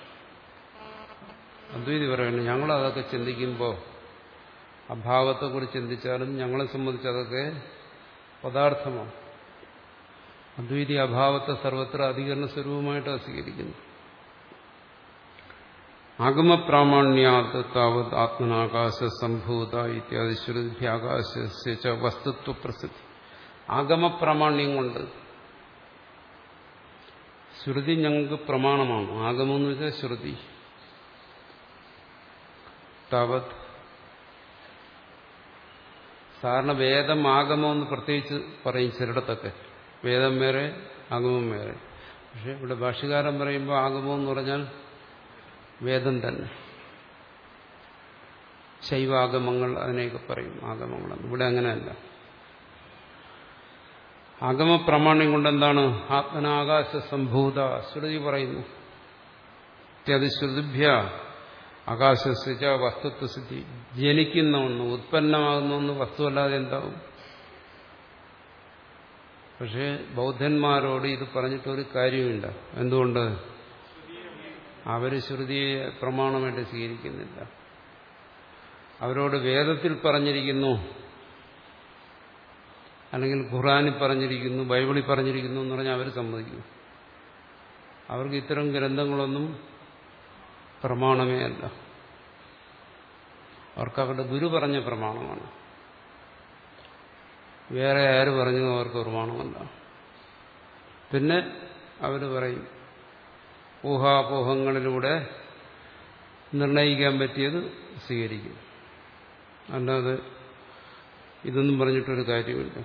അദ്വൈതി പറയുന്നത് ഞങ്ങളതൊക്കെ ചിന്തിക്കുമ്പോൾ അഭാവത്തെക്കുറിച്ച് ചിന്തിച്ചാലും ഞങ്ങളെ സംബന്ധിച്ച് അതൊക്കെ പദാർത്ഥമാണ്. അദ്വൈതി അഭാവത്തെ സർവത്ര അധികരണ സ്വരൂപമായിട്ടാണ് സ്വീകരിക്കുന്നു. ആഗമപ്രാമാണ്യാത് താവത് ആത്മനാകാശ സംഭൂത ഇത്യാദി ശ്രുതിഭ്യാകാശ വസ്തുത്വ പ്രസിദ്ധി. ആഗമപ്രാമാണ്യം കൊണ്ട് ശ്രുതി ഞങ്ങൾക്ക് പ്രമാണമാണ്. ആഗമം എന്ന് വെച്ചാൽ ശ്രുതി. താവത് സാധാരണ വേദം ആഗമം എന്ന് പ്രത്യേകിച്ച് പറയും ചിലയിടത്തൊക്കെ. വേദം വേറെ ആഗമം വേറെ. പക്ഷെ ഇവിടെ ഭാഷ്യകാരൻ പറയുമ്പോൾ ആഗമം എന്ന് പറഞ്ഞാൽ വേദം തന്നെ. ശൈവാഗമങ്ങൾ അതിനെയൊക്കെ പറയും ആഗമങ്ങളെന്ന്. ഇവിടെ അങ്ങനെയല്ല. ആഗമപ്രമാണ്യം കൊണ്ടെന്താണ്? ആത്മനാകാശ സംഭൂത ശ്രുതി പറയുന്നു. ഇത്യാദി ശ്രുതിഭ്യ ആകാശസ്യ വസ്തുത്വസിദ്ധി. ജനിക്കുന്ന ഒന്ന്, ഉത്പന്നമാകുന്ന ഒന്ന് വസ്തുവല്ലാതെ എന്താവും? പക്ഷേ ബൗദ്ധന്മാരോട് ഇത് പറഞ്ഞിട്ടൊരു കാര്യമില്ല. എന്തുകൊണ്ട്? അവര് ശ്രുതിയെ പ്രമാണമായിട്ട് സ്വീകരിക്കുന്നില്ല. അവരോട് വേദത്തിൽ പറഞ്ഞിരിക്കുന്നു, അല്ലെങ്കിൽ ഖുർആനിൽ പറഞ്ഞിരിക്കുന്നു, ബൈബിളിൽ പറഞ്ഞിരിക്കുന്നു എന്ന് പറഞ്ഞാൽ അവർ സമ്മതിക്കുന്നു. അവർക്ക് ഇത്തരം ഗ്രന്ഥങ്ങളൊന്നും പ്രമാണമേ അല്ല. അവർക്ക് അവരുടെ ഗുരു പറഞ്ഞ പ്രമാണമാണ്. വേറെ ആര് പറഞ്ഞതും അവർക്ക് പ്രമാണമല്ല. പിന്നെ അവർ പറയും ഊഹാപോഹങ്ങളിലൂടെ നിർണയിക്കാൻ പറ്റിയത് സ്വീകരിക്കും. അല്ലാതെ ഇതൊന്നും പറഞ്ഞിട്ടൊരു കാര്യമില്ല.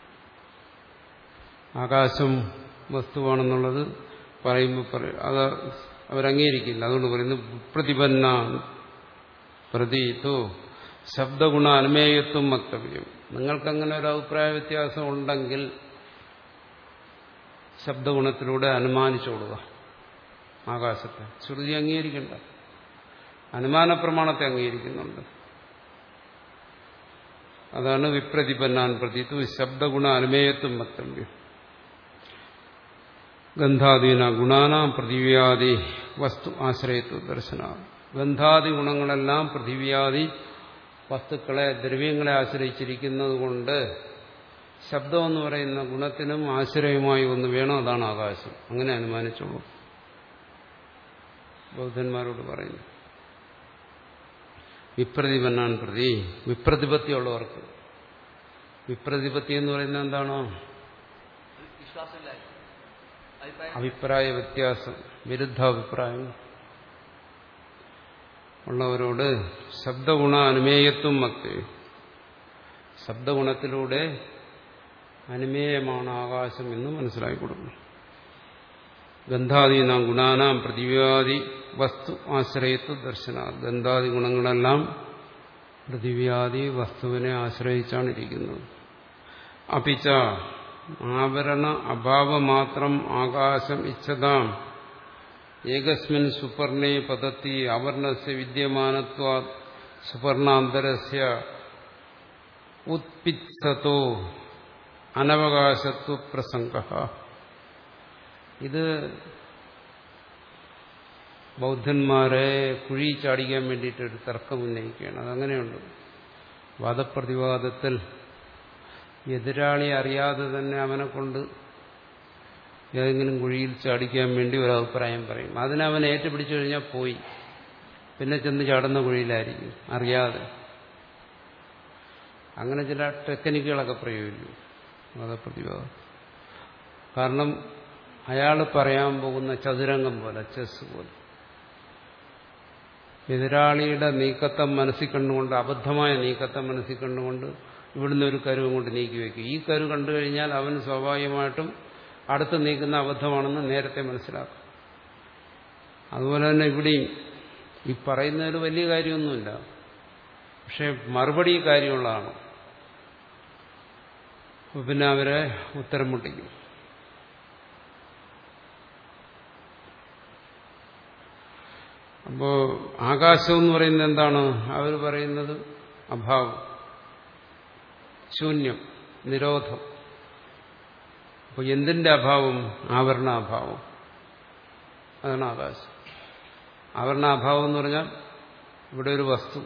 ആകാശം വസ്തുവാണെന്നുള്ളത് പറയുമ്പോൾ പറയും അത് അവരംഗീകരിക്കില്ല. അതുകൊണ്ട് പറയുന്നു പ്രതിപന്ന പ്രതീതോ ശബ്ദഗുണ അനുമേയത്വം വക്തവ്യം. നിങ്ങൾക്കങ്ങനെ ഒരു അഭിപ്രായ വ്യത്യാസം ഉണ്ടെങ്കിൽ ശബ്ദഗുണത്തിലൂടെ അനുമാനിച്ചോടുക ആകാശത്തെ. ശ്രുതി അംഗീകരിക്കണ്ട, അനുമാന പ്രമാണത്തെ അംഗീകരിക്കുന്നുണ്ട്. അതാണ് വിപ്രതിപന്നാൻ പ്രതീതു ശബ്ദഗുണ അനുമേയത്വം വക്തവ്യം. ഗന്ധാദീന ഗുണാനാം പൃഥിവ്യാദി വസ്തു ആശ്രയത്വ ദർശന. ഗന്ധാദി ഗുണങ്ങളെല്ലാം പൃഥിവ്യാദി വസ്തുക്കളെ ദ്രവ്യങ്ങളെ ആശ്രയിച്ചിരിക്കുന്നത് കൊണ്ട് ശബ്ദം എന്ന് പറയുന്ന ഗുണത്തിനും ആശ്രയമായി ഒന്ന് വേണം, അതാണ് ആകാശം. അങ്ങനെ അനുമാനിച്ചോളൂ ബൗദ്ധന്മാരോട് പറയുന്നു. വിപ്രതിപന്നാൻ പ്രതി, വിപ്രതിപത്തിയുള്ളവർക്ക്. വിപ്രതിപത്തി എന്ന് പറയുന്നത് എന്താണോ? അഭിപ്രായ വ്യത്യാസം, വിരുദ്ധാഭിപ്രായം ഉള്ളവരോട് ശബ്ദഗുണ അനുമേയത്വം വക്തി. ശബ്ദഗുണത്തിലൂടെ അനുമേയമാണ് ആകാശം എന്ന് മനസ്സിലാക്കി കൊടുക്കണം. ഗന്ധാദീനാം ഗുണാനാം പൃഥിവ്യാദി വസ്തു ആശ്രയത്വ ദർശന. ഗന്ധാദി ഗുണങ്ങളെല്ലാം പൃഥിവ്യാദി വസ്തുവിനെ ആശ്രയിച്ചാണ് ഇരിക്കുന്നത്. അപിച്ച ആവരണ അഭാവമാത്രം ആകാശം ഇച്ഛതാം ഏകസ്മിൻ സുപർണേ പതത്തി ആവരണസ്യ വിദ്യമാനത്വാ സുപർണാന്തരസ്യ ഉത്പിത്സതോ അനവകാശത്വ പ്രസംഗഃ. ഇത് ബൗദ്ധന്മാരെ കുഴി ചാടിക്കാൻ വേണ്ടിയിട്ടൊരു തർക്കം ഉന്നയിക്കുകയാണ്. അതങ്ങനെയുണ്ട്. വാദപ്രതിവാദത്തിൽ എതിരാളി അറിയാതെ തന്നെ അവനെ കൊണ്ട് ഏതെങ്കിലും കുഴിയിൽ ചാടിക്കാൻ വേണ്ടി ഒരു അഭിപ്രായം പറയും. അതിനവൻ ഏറ്റുപിടിച്ചു കഴിഞ്ഞാൽ പോയി, പിന്നെ ചെന്ന് ചാടുന്ന കുഴിയിലായിരിക്കും അറിയാതെ. അങ്ങനെ ചില ടെക്നിക്കുകളൊക്കെ പ്രയോഗിക്കും വാദപ്രതിവാദം. കാരണം അയാൾ പറയാൻ പോകുന്ന ചതുരംഗം പോലെ, ചെസ് പോലെ, എതിരാളിയുടെ നീക്കത്തെ മനസ്സിൽ കണ്ടുകൊണ്ട്, അബദ്ധമായ നീക്കത്തെ മനസ്സിൽ കണ്ടുകൊണ്ട് ഇവിടുന്ന് ഒരു കരുവും കൊണ്ട് നീക്കി വയ്ക്കും. ഈ കരു കണ്ടു കഴിഞ്ഞാൽ അവൻ സ്വാഭാവികമായിട്ടും അടുത്ത് നീക്കുന്ന അബദ്ധമാണെന്ന് നേരത്തെ മനസ്സിലാക്കും. അതുപോലെ തന്നെ ഇവിടെയും ഈ പറയുന്നതിൽ വലിയ കാര്യമൊന്നുമില്ല, പക്ഷെ മറുപടി കാര്യമുള്ളതാണ്. പിന്നെ അവരെ ഉത്തരം മുട്ടിക്കും. അപ്പോ ആകാശം എന്ന് പറയുന്നത് എന്താണ്? അവർ പറയുന്നത് അഭാവം, ശൂന്യം, നിരോധം. അപ്പൊ എന്തിന്റെ അഭാവം? ആവരണാഭാവം. അതാണ് ആകാശം. ആവരണാഭാവം എന്ന് പറഞ്ഞാൽ ഇവിടെ ഒരു വസ്തു,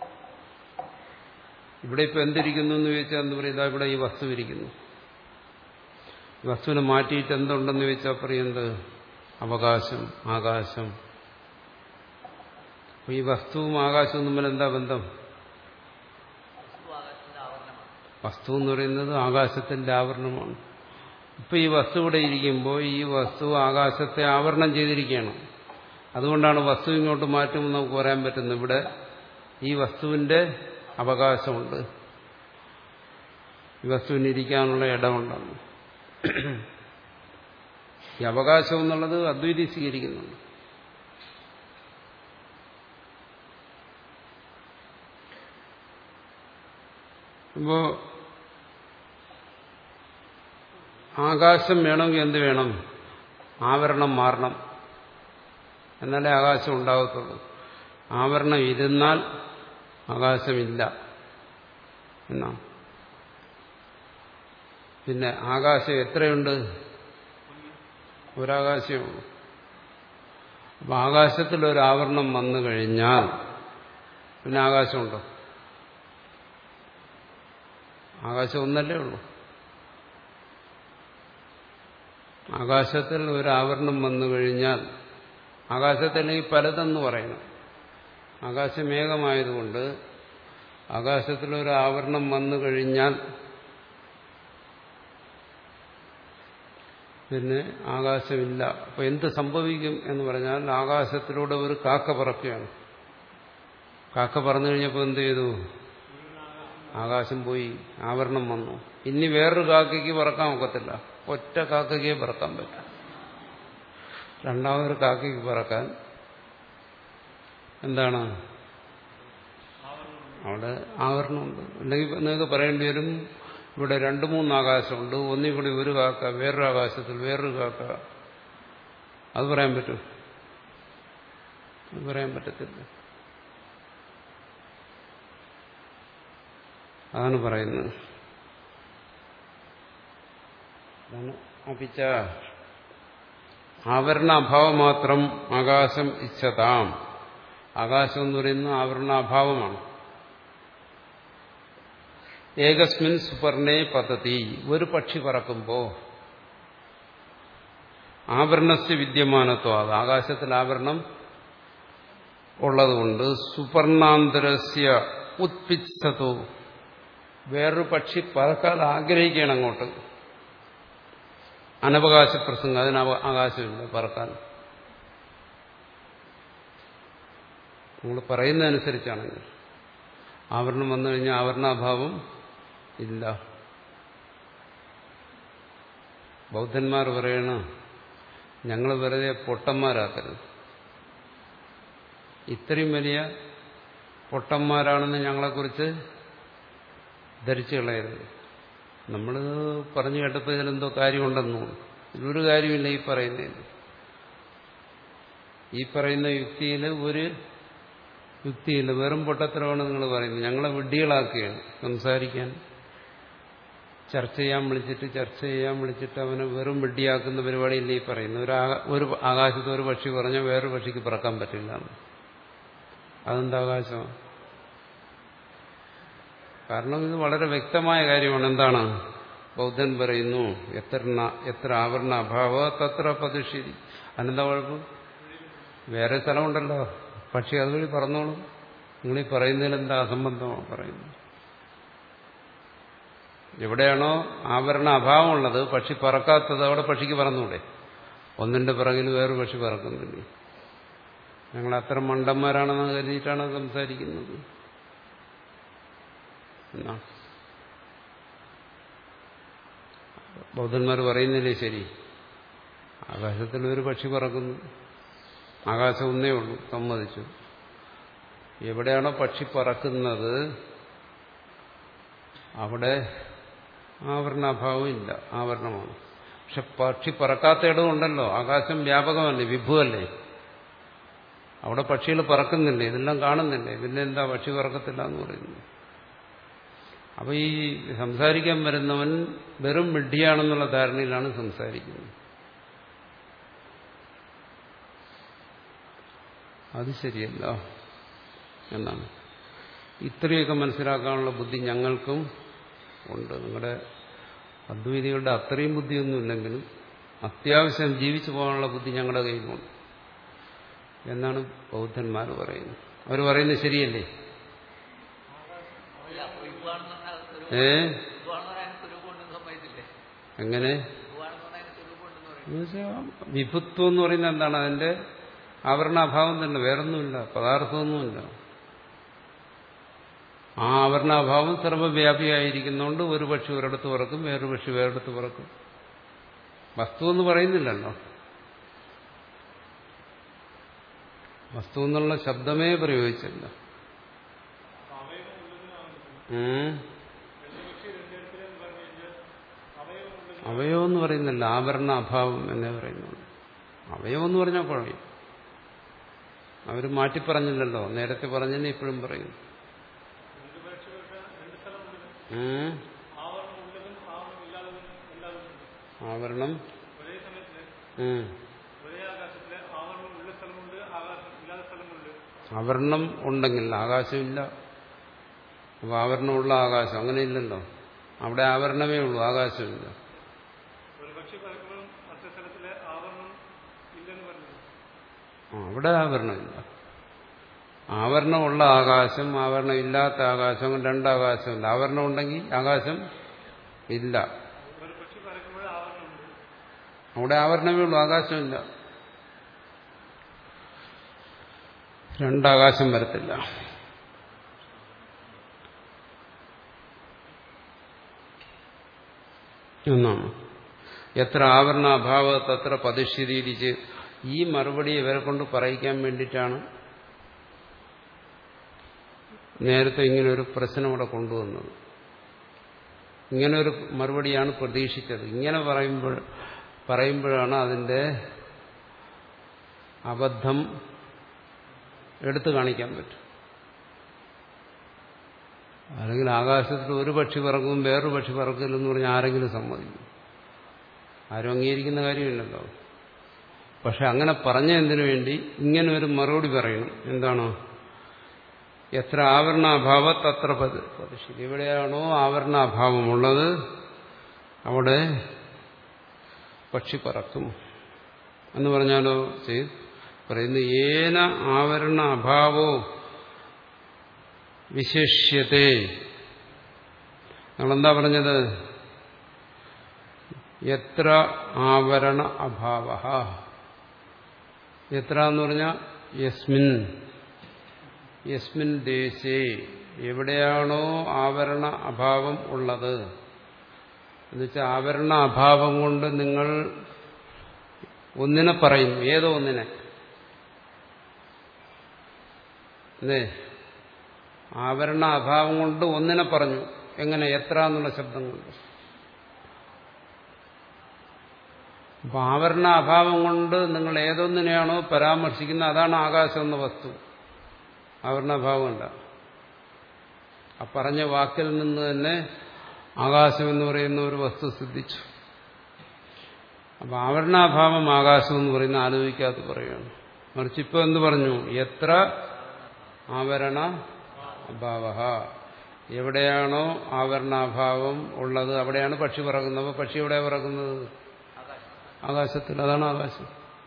ഇവിടെ ഇപ്പൊ എന്തിരിക്കുന്നു എന്ന് ചോദിച്ചാൽ എന്ത് പറയും? ഇതാ ഇവിടെ ഈ വസ്തു ഇരിക്കുന്നു. ഈ വസ്തുവിനെ മാറ്റിയിട്ട് എന്തുണ്ടെന്ന് ചോദിച്ചാൽ പറയുന്നത് അവകാശം, ആകാശം. അപ്പൊ ഈ വസ്തുവും ആകാശവും തമ്മിൽ എന്താ ബന്ധം? വസ്തു എന്ന് പറയുന്നത് ആകാശത്തിന്റെ ആവരണമാണ്. ഇപ്പൊ ഈ വസ്തു ഇവിടെ ഇരിക്കുമ്പോൾ ഈ വസ്തു ആകാശത്തെ ആവരണം ചെയ്തിരിക്കുകയാണ്. അതുകൊണ്ടാണ് വസ്തു ഇങ്ങോട്ട് മാറ്റുമെന്ന് നമുക്ക് പറയാൻ പറ്റുന്നത്. ഇവിടെ ഈ വസ്തുവിന്റെ അവകാശമുണ്ട്, ഈ വസ്തുവിന് ഇരിക്കാനുള്ള ഇടമുണ്ടെന്ന്. ഈ അവകാശം എന്നുള്ളത് അദ്വൈതി സ്വീകരിക്കുന്നുണ്ട്. അപ്പോ ആകാശം വേണമെങ്കിൽ എന്ത് വേണം? ആവരണം മാറണം, എന്നാലേ ആകാശം ഉണ്ടാകത്തുള്ളൂ. ആവരണം ഇരുന്നാൽ ആകാശമില്ല എന്നാണ്. പിന്നെ ആകാശം എത്രയുണ്ട്? ഒരാകാശമുള്ളൂ. അപ്പൊ ആകാശത്തിൽ ഒരു ആവരണം വന്നു കഴിഞ്ഞാൽ പിന്നെ ആകാശമുണ്ടോ? ആകാശം ഒന്നല്ലേ ഉള്ളൂ. ആകാശത്തിൽ ഒരു ആവരണം വന്നു കഴിഞ്ഞാൽ, ആകാശത്തിലേക്ക് പലതെന്ന് പറയുന്നു. ആകാശമേഘമായതുകൊണ്ട് ആകാശത്തിലൊരു ആവരണം വന്നു കഴിഞ്ഞാൽ പിന്നെ ആകാശമില്ല. അപ്പൊ എന്ത് സംഭവിക്കും എന്ന് പറഞ്ഞാൽ ആകാശത്തിലൂടെ ഒരു കാക്ക പറക്കുകയാണ്. കാക്ക പറന്നു കഴിഞ്ഞപ്പോൾ എന്ത് ചെയ്തു? ആകാശം പോയി, ആവരണം വന്നു. ഇനി വേറൊരു കാക്കയ്ക്ക് പറക്കാൻ ഒക്കത്തില്ല. ഒറ്റ കാക്കയ്ക്കേ പറക്കാൻ പറ്റും. രണ്ടാമതൊരു കാക്കയ്ക്ക് പറക്കാൻ എന്താണ്? അവിടെ ആവരണമുണ്ട്. അല്ലെങ്കിൽ നിങ്ങൾക്ക് പറയേണ്ടി വരും ഇവിടെ രണ്ടു മൂന്ന് ആകാശമുണ്ട്, ഒന്നിൽ കൂടി ഒരു കാക്ക, വേറൊരു ആകാശത്തിൽ വേറൊരു കാക്ക. അത് പറയാൻ പറ്റും? അത് പറയാൻ പറ്റത്തില്ല. അതാണ് പറയുന്നത്. അപ്പിച്ച ആവരണാഭാവം മാത്രം ആകാശം ഇച്ഛതാം. ആകാശം എന്ന് പറയുന്നത് ആവരണാഭാവമാണ്. ഏകസ്മിൻ സുപർണേ പതതി. ഒരു പക്ഷി പറക്കുമ്പോ ആവരണസ്യ വിദ്യമാനത്വം, അത് ആകാശത്തിൽ ആവരണം ഉള്ളതുകൊണ്ട് സുപർണാന്തരസ്യ ഉത്പിച്ഛതോ, വേറൊരു പക്ഷി പറക്കാൻ ആഗ്രഹിക്കുകയാണ് അങ്ങോട്ട്. അനവകാശ പ്രസംഗം, അതിന് ആകാശമില്ല പറക്കാൻ. നമ്മൾ പറയുന്നതനുസരിച്ചാണെങ്കിൽ ആവരണം വന്നു കഴിഞ്ഞാൽ ആവരണാഭാവം ഇല്ല. ബൗദ്ധന്മാർ പറയണ ഞങ്ങൾ വെറുതെ പൊട്ടന്മാരാക്കരുത്, ഇത്രയും വലിയ പൊട്ടന്മാരാണെന്ന് ഞങ്ങളെക്കുറിച്ച് ധരിച്ചു കളയരുത്. നമ്മൾ പറഞ്ഞു കേട്ടപ്പോൾ ഇതിലെന്തോ കാര്യമുണ്ടെന്നു. ഇതിലൊരു കാര്യമില്ല ഈ പറയുന്നതിന്. ഈ പറയുന്ന യുക്തിയിൽ ഒരു യുക്തിയില്ല, വെറും പൊട്ടത്തരമാണ് നിങ്ങൾ പറയുന്നത്. ഞങ്ങളെ വിഡ്ഢികളാക്കുകയാണ്. സംസാരിക്കാൻ ചർച്ച ചെയ്യാൻ വിളിച്ചിട്ട് ചർച്ച ചെയ്യാൻ വിളിച്ചിട്ട് അവനെ വെറും വിഡ്ഢിയാക്കുന്ന പരിപാടിയില്ല ഈ പറയുന്നത്. ഒരു ഒരു ആകാശത്ത് ഒരു പക്ഷി പറഞ്ഞാൽ വേറൊരു പക്ഷിക്ക് പറക്കാൻ പറ്റില്ല. അതെന്താ ആകാശമാണ്? കാരണം ഇത് വളരെ വ്യക്തമായ കാര്യമാണ്. എന്താണ് ബൗദ്ധൻ പറയുന്നു? എത്ര എത്ര ആവരണ അഭാവ തത്ര പതിഷിരി. അതെന്താ കുഴപ്പം? വേറെ സ്ഥലമുണ്ടല്ലോ, പക്ഷി അതുവഴി പറഞ്ഞോളും. നിങ്ങളീ പറയുന്നതിൽ എന്താ അസംബന്ധമാണ് പറയുന്നത്? എവിടെയാണോ ആവരണ അഭാവമുള്ളത്, പക്ഷി പറക്കാത്തത്, അവിടെ പക്ഷിക്ക് പറന്നൂടെ? ഒന്നിന്റെ പിറകിൽ വേറൊരു പക്ഷി പറക്കുന്നില്ലേ? ഞങ്ങൾ അത്ര മണ്ടന്മാരാണെന്ന് കരുതിയിട്ടാണ് സംസാരിക്കുന്നത് എന്നാ ബൗദ്ധന്മാർ പറയുന്നില്ലേ? ശരി, ആകാശത്തിൽ ഒരു പക്ഷി പറക്കുന്നു, ആകാശം ഒന്നേ ഉള്ളൂ, സമ്മതിച്ചു. എവിടെയാണോ പക്ഷി പറക്കുന്നത് അവിടെ ആവരണാഭാവം ഇല്ല, ആവരണമാണ്. പക്ഷെ പക്ഷി പറക്കാത്ത ഇടമുണ്ടല്ലോ, ആകാശം വ്യാപകമല്ലേ, വിഭുവല്ലേ, അവിടെ പക്ഷികൾ പറക്കുന്നില്ലേ, ഇതെല്ലാം കാണുന്നില്ലേ, പിന്നെ എന്താ പക്ഷി പറക്കത്തില്ല എന്ന് പറയുന്നത്? അപ്പൊ ഈ സംസാരിക്കാൻ വരുന്നവൻ വെറും വിഡ്ഢിയാണെന്നുള്ള ധാരണയിലാണ് സംസാരിക്കുന്നത്. അത് ശരിയല്ല എന്നാണ്. ഇത്രയൊക്കെ മനസ്സിലാക്കാനുള്ള ബുദ്ധി ഞങ്ങൾക്കും ഉണ്ട്. നിങ്ങളുടെ അദ്വൈതികളുടെ അത്രയും ബുദ്ധിയൊന്നുമില്ലെങ്കിലും അത്യാവശ്യം ജീവിച്ചു പോകാനുള്ള ബുദ്ധി ഞങ്ങളുടെ കയ്യിലുണ്ട് എന്നാണ് ബൗദ്ധന്മാർ പറയുന്നത്. അവർ പറയുന്നത് ശരിയല്ലേ? ഏ എങ്ങനെ? വിഭുത്വം എന്ന് പറയുന്നത് എന്താണ്? അതിന്റെ ആവരണാഭാവം തന്നെ, വേറൊന്നുമില്ല, പദാർത്ഥമൊന്നുമില്ല. ആ ആവരണാഭാവം സർവ്വവ്യാപിയായിരിക്കുന്നതുകൊണ്ട് ഒരു പക്ഷി ഒരിടത്ത് പറക്കും, വേറൊരു പക്ഷി വേറെടുത്ത് പറക്കും. വസ്തു എന്ന് പറയുന്നില്ലല്ലോ. വസ്തു എന്നുള്ള ശബ്ദമേ പ്രയോഗിച്ചില്ല. അവയവം എന്ന് പറയുന്നില്ല, ആവരണ അഭാവം എന്നേ പറയുന്നുള്ളൂ. അവയവം എന്ന് പറഞ്ഞാൽ കുഴപ്പം. അവർ മാറ്റിപ്പറഞ്ഞില്ലല്ലോ, നേരത്തെ പറഞ്ഞതിനെ ഇപ്പോഴും പറയുന്നു. ആവരണം ആവരണം ഉണ്ടെങ്കിൽ ആകാശമില്ല. അപ്പൊ ആവരണമുള്ള ആകാശം അങ്ങനെയില്ലല്ലോ. അവിടെ ആവരണമേ ഉള്ളൂ, ആകാശമില്ല. അവിടെ ആവരണമില്ല. ആവരണമുള്ള ആകാശം ആവരണം ഇല്ലാത്ത ആകാശം അങ്ങനെ രണ്ടാകാശമില്ല. ആവരണം ഉണ്ടെങ്കിൽ ആകാശം ഇല്ല. അവിടെ ആവരണമേ ഉള്ളൂ, ആകാശമില്ല. രണ്ടാകാശം വരത്തില്ല. എന്നാണ് എത്ര ആവരണാഭാവ തത്ര പതിഷ്യരീതിച്ച്. ഈ മറുപടി ഇവരെ കൊണ്ട് പറയിക്കാൻ വേണ്ടിയിട്ടാണ് നേരത്തെ ഇങ്ങനൊരു പ്രശ്നം ഇവിടെ കൊണ്ടുവന്നത്. ഇങ്ങനൊരു മറുപടിയാണ് പ്രതീക്ഷിച്ചത്. ഇങ്ങനെ പറയുമ്പോൾ പറയുമ്പോഴാണ് അതിൻ്റെ അബദ്ധം എടുത്തു കാണിക്കാൻ പറ്റും. അല്ലെങ്കിൽ ആകാശത്തിൽ ഒരു പക്ഷി പറക്കും വേറൊരു പക്ഷി പറക്കില്ലെന്ന് പറഞ്ഞാൽ ആരെങ്കിലും സമ്മതിക്കും? ആരും അംഗീകരിക്കുന്ന കാര്യമില്ലല്ലോ. പക്ഷെ അങ്ങനെ പറഞ്ഞ എന്തിനു വേണ്ടി ഇങ്ങനെ ഒരു മറുപടി പറയണം. എന്താണ്? എത്ര ആവരണാഭാവത്ത് അത്ര പതിശരി. എവിടെയാണോ ആവരണാഭാവമുള്ളത് അവിടെ പക്ഷി പറക്കും എന്ന് പറഞ്ഞാലോ ചെയ്ത് പറയുന്നു. ഏന ആവരണ അഭാവോ വിശേഷ്യത്തെ. നമ്മളെന്താ പറഞ്ഞത്? എത്ര ആവരണ അഭാവ. എത്ര എന്ന് പറഞ്ഞാൽ യസ്മിൻ യസ്മിൻ ദേശേ, എവിടെയാണോ ആവരണ അഭാവം ഉള്ളത്. എന്നുവെച്ചാൽ ആവരണ അഭാവം കൊണ്ട് നിങ്ങൾ ഒന്നിനെ പറയുന്നു. ഏതോ ഒന്നിനെ. അല്ലേ? ആവരണ അഭാവം കൊണ്ട് ഒന്നിനെ പറഞ്ഞു. എങ്ങനെ? എത്ര എന്നുള്ള ശബ്ദം കൊണ്ട്. അപ്പൊ ആവരണ അഭാവം കൊണ്ട് നിങ്ങൾ ഏതൊന്നിനെയാണോ പരാമർശിക്കുന്നത് അതാണ് ആകാശം എന്ന വസ്തു. ആവരണാഭാവമല്ല. ആ പറഞ്ഞ വാക്കിൽ നിന്ന് തന്നെ ആകാശം എന്ന് പറയുന്ന ഒരു വസ്തു സിദ്ധിച്ചു. അപ്പൊ ആവരണാഭാവം ആകാശം എന്ന് പറയുന്ന ആലോചിക്കാതെ പറയുകയാണ്. മറിച്ച് ഇപ്പൊ എന്ത് പറഞ്ഞു? എത്ര ആവരണ അഭാവ. എവിടെയാണോ ആവരണാഭാവം ഉള്ളത് അവിടെയാണ് പക്ഷി പറക്കുന്നത്. അപ്പൊ പക്ഷി എവിടെയാണ് പറക്കുന്നത്? ആകാശത്തിൽ. അതാണ് ആകാശം.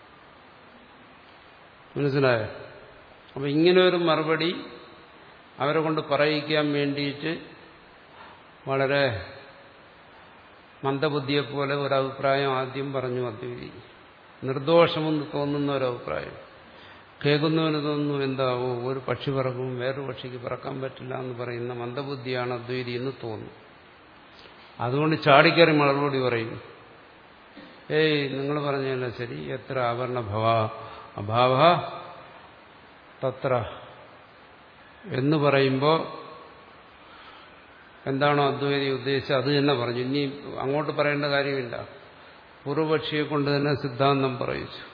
മനസ്സിലായോ? അപ്പൊ ഇങ്ങനെ ഒരു മറുപടി അവരെ കൊണ്ട് പറയിക്കാൻ വേണ്ടിയിട്ട് വളരെ മന്ദബുദ്ധിയെപ്പോലെ ഒരഭിപ്രായം ആദ്യം പറഞ്ഞു അദ്വൈതി. നിർദോഷമെന്ന് തോന്നുന്ന ഒരഭിപ്രായം. കേൾക്കുന്നവന് തോന്നുന്നു എന്താവോ ഒരു പക്ഷി പറക്കും വേറൊരു പക്ഷിക്ക് പറക്കാൻ പറ്റില്ല എന്ന് പറയുന്ന മന്ദബുദ്ധിയാണ് അദ്വൈതി എന്ന് തോന്നുന്നു. അതുകൊണ്ട് ചാടിക്കറി മറുപടി പറയും. ഏയ് നിങ്ങൾ പറഞ്ഞല്ല ശരി. എത്ര ആവരണ ഭവ അഭാവ തത്ര എന്ന് പറയുമ്പോൾ എന്താണോ അദ്വൈതി ഉദ്ദേശിച്ചത് അത് തന്നെ പറഞ്ഞു. ഇനി അങ്ങോട്ട് പറയേണ്ട കാര്യമില്ല. പൂർവപക്ഷിയെ കൊണ്ട് തന്നെ സിദ്ധാന്തം പറയിച്ചു.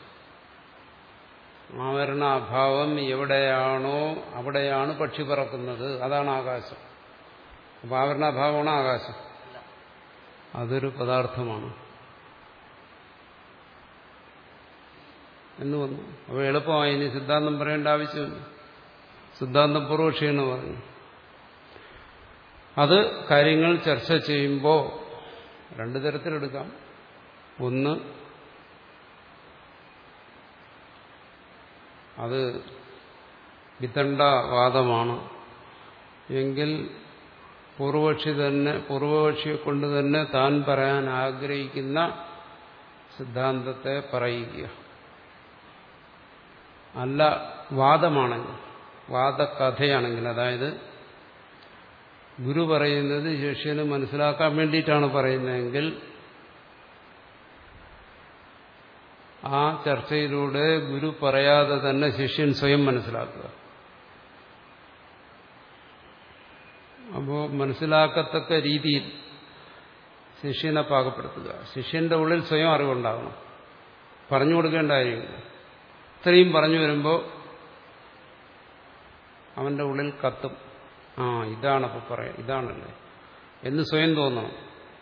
ആവരണ അഭാവം എവിടെയാണോ അവിടെയാണ് പക്ഷി പറക്കുന്നത്. അതാണ് ആകാശം. അപ്പൊ ആവരണാഭാവമാണ് ആകാശം. അതൊരു പദാർത്ഥമാണ് എന്ന് വന്നു. അപ്പോൾ എളുപ്പമായി. ഇനി സിദ്ധാന്തം പറയേണ്ട ആവശ്യമില്ല. സിദ്ധാന്തം പൂർവപക്ഷിയെന്ന് പറഞ്ഞു. അത് കാര്യങ്ങൾ ചർച്ച ചെയ്യുമ്പോൾ രണ്ടു തരത്തിലെടുക്കാം. ഒന്ന്, അത് വിതണ്ഡവാദമാണ് എങ്കിൽ പൂർവപക്ഷി തന്നെ പൂർവപക്ഷിയെ കൊണ്ട് തന്നെ താൻ പറയാൻ ആഗ്രഹിക്കുന്ന സിദ്ധാന്തത്തെ പറയിക്കുക. അല്ല വാദമാണെങ്കിൽ, വാദകഥയാണെങ്കിൽ, അതായത് ഗുരു പറയുന്നത് ശിഷ്യന് മനസ്സിലാക്കാൻ വേണ്ടിയിട്ടാണ് പറയുന്നതെങ്കിൽ ആ ചർച്ചയിലൂടെ ഗുരു പറയാതെ തന്നെ ശിഷ്യൻ സ്വയം മനസ്സിലാക്കുക. അപ്പോൾ മനസ്സിലാക്കത്തക്ക രീതിയിൽ ശിഷ്യനെ പാകപ്പെടുത്തുക. ശിഷ്യന്റെ ഉള്ളിൽ സ്വയം അറിവുണ്ടാകണം. പറഞ്ഞു കൊടുക്കേണ്ട കാര്യമില്ല. ഇത്രയും പറഞ്ഞു വരുമ്പോൾ അവന്റെ ഉള്ളിൽ കത്തും. ആ ഇതാണപ്പോൾ പറയാം, ഇതാണല്ലേ എന്ന് സ്വയം തോന്നണം.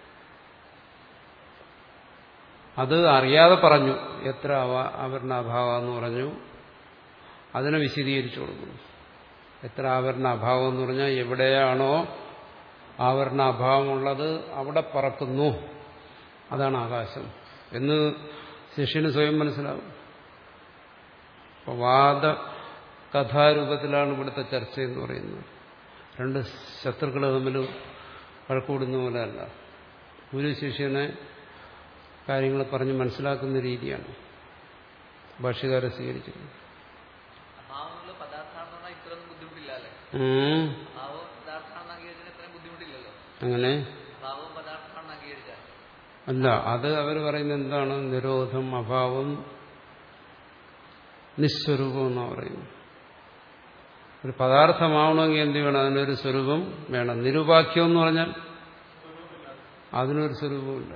അത് അറിയാതെ പറഞ്ഞു. എത്ര ആവരണാഭാവം എന്ന് പറഞ്ഞു, അതിനെ വിശദീകരിച്ചു കൊടുക്കുന്നു. എത്ര ആവരണാഭാവം എന്ന് പറഞ്ഞാൽ എവിടെയാണോ ആവരണാഭാവമുള്ളത് അവിടെ പറക്കുന്നു. അതാണ് ആകാശം എന്ന് ശിഷ്യന് സ്വയം മനസ്സിലാവും. അപ്പോൾ വാദ കഥാരൂപത്തിലാണ് ഇവിടുത്തെ ചർച്ച എന്ന് പറയുന്നത്. രണ്ട് ശത്രുക്കൾ തമ്മിൽ വഴക്കൂടുന്ന പോലെയല്ല. ഗുരു ശിഷ്യനെ കാര്യങ്ങൾ പറഞ്ഞ് മനസ്സിലാക്കുന്ന രീതിയാണ് ഭാഷ്യകാരൻ സ്വീകരിച്ചിരുന്നത്. അഭാവമുള്ള പദാർത്ഥാണെന്ന് പറഞ്ഞാൽ ഇത്രയൊന്നും ബുദ്ധിമുട്ടില്ല അല്ലേ? ഉം. ഭാവം പദാർത്ഥാണെന്ന് അംഗീകരിച്ചാൽ ഇത്രയും ബുദ്ധിമുട്ടില്ലല്ലോ. അങ്ങനെ ഭാവം പദാർത്ഥാണെന്ന് അംഗീകരിച്ചാൽ അല്ല, അത് അവർ പറയുന്നത് എന്താണ്? നിരോധം, അഭാവം, നിസ്വരൂപം എന്നാണ് പറയുന്നത്. ഒരു പദാർത്ഥമാവണമെങ്കിൽ എന്ത് വേണം? അതിനൊരു സ്വരൂപം വേണം. നിരുപാഖ്യം എന്ന് പറഞ്ഞാൽ അതിനൊരു സ്വരൂപമില്ല.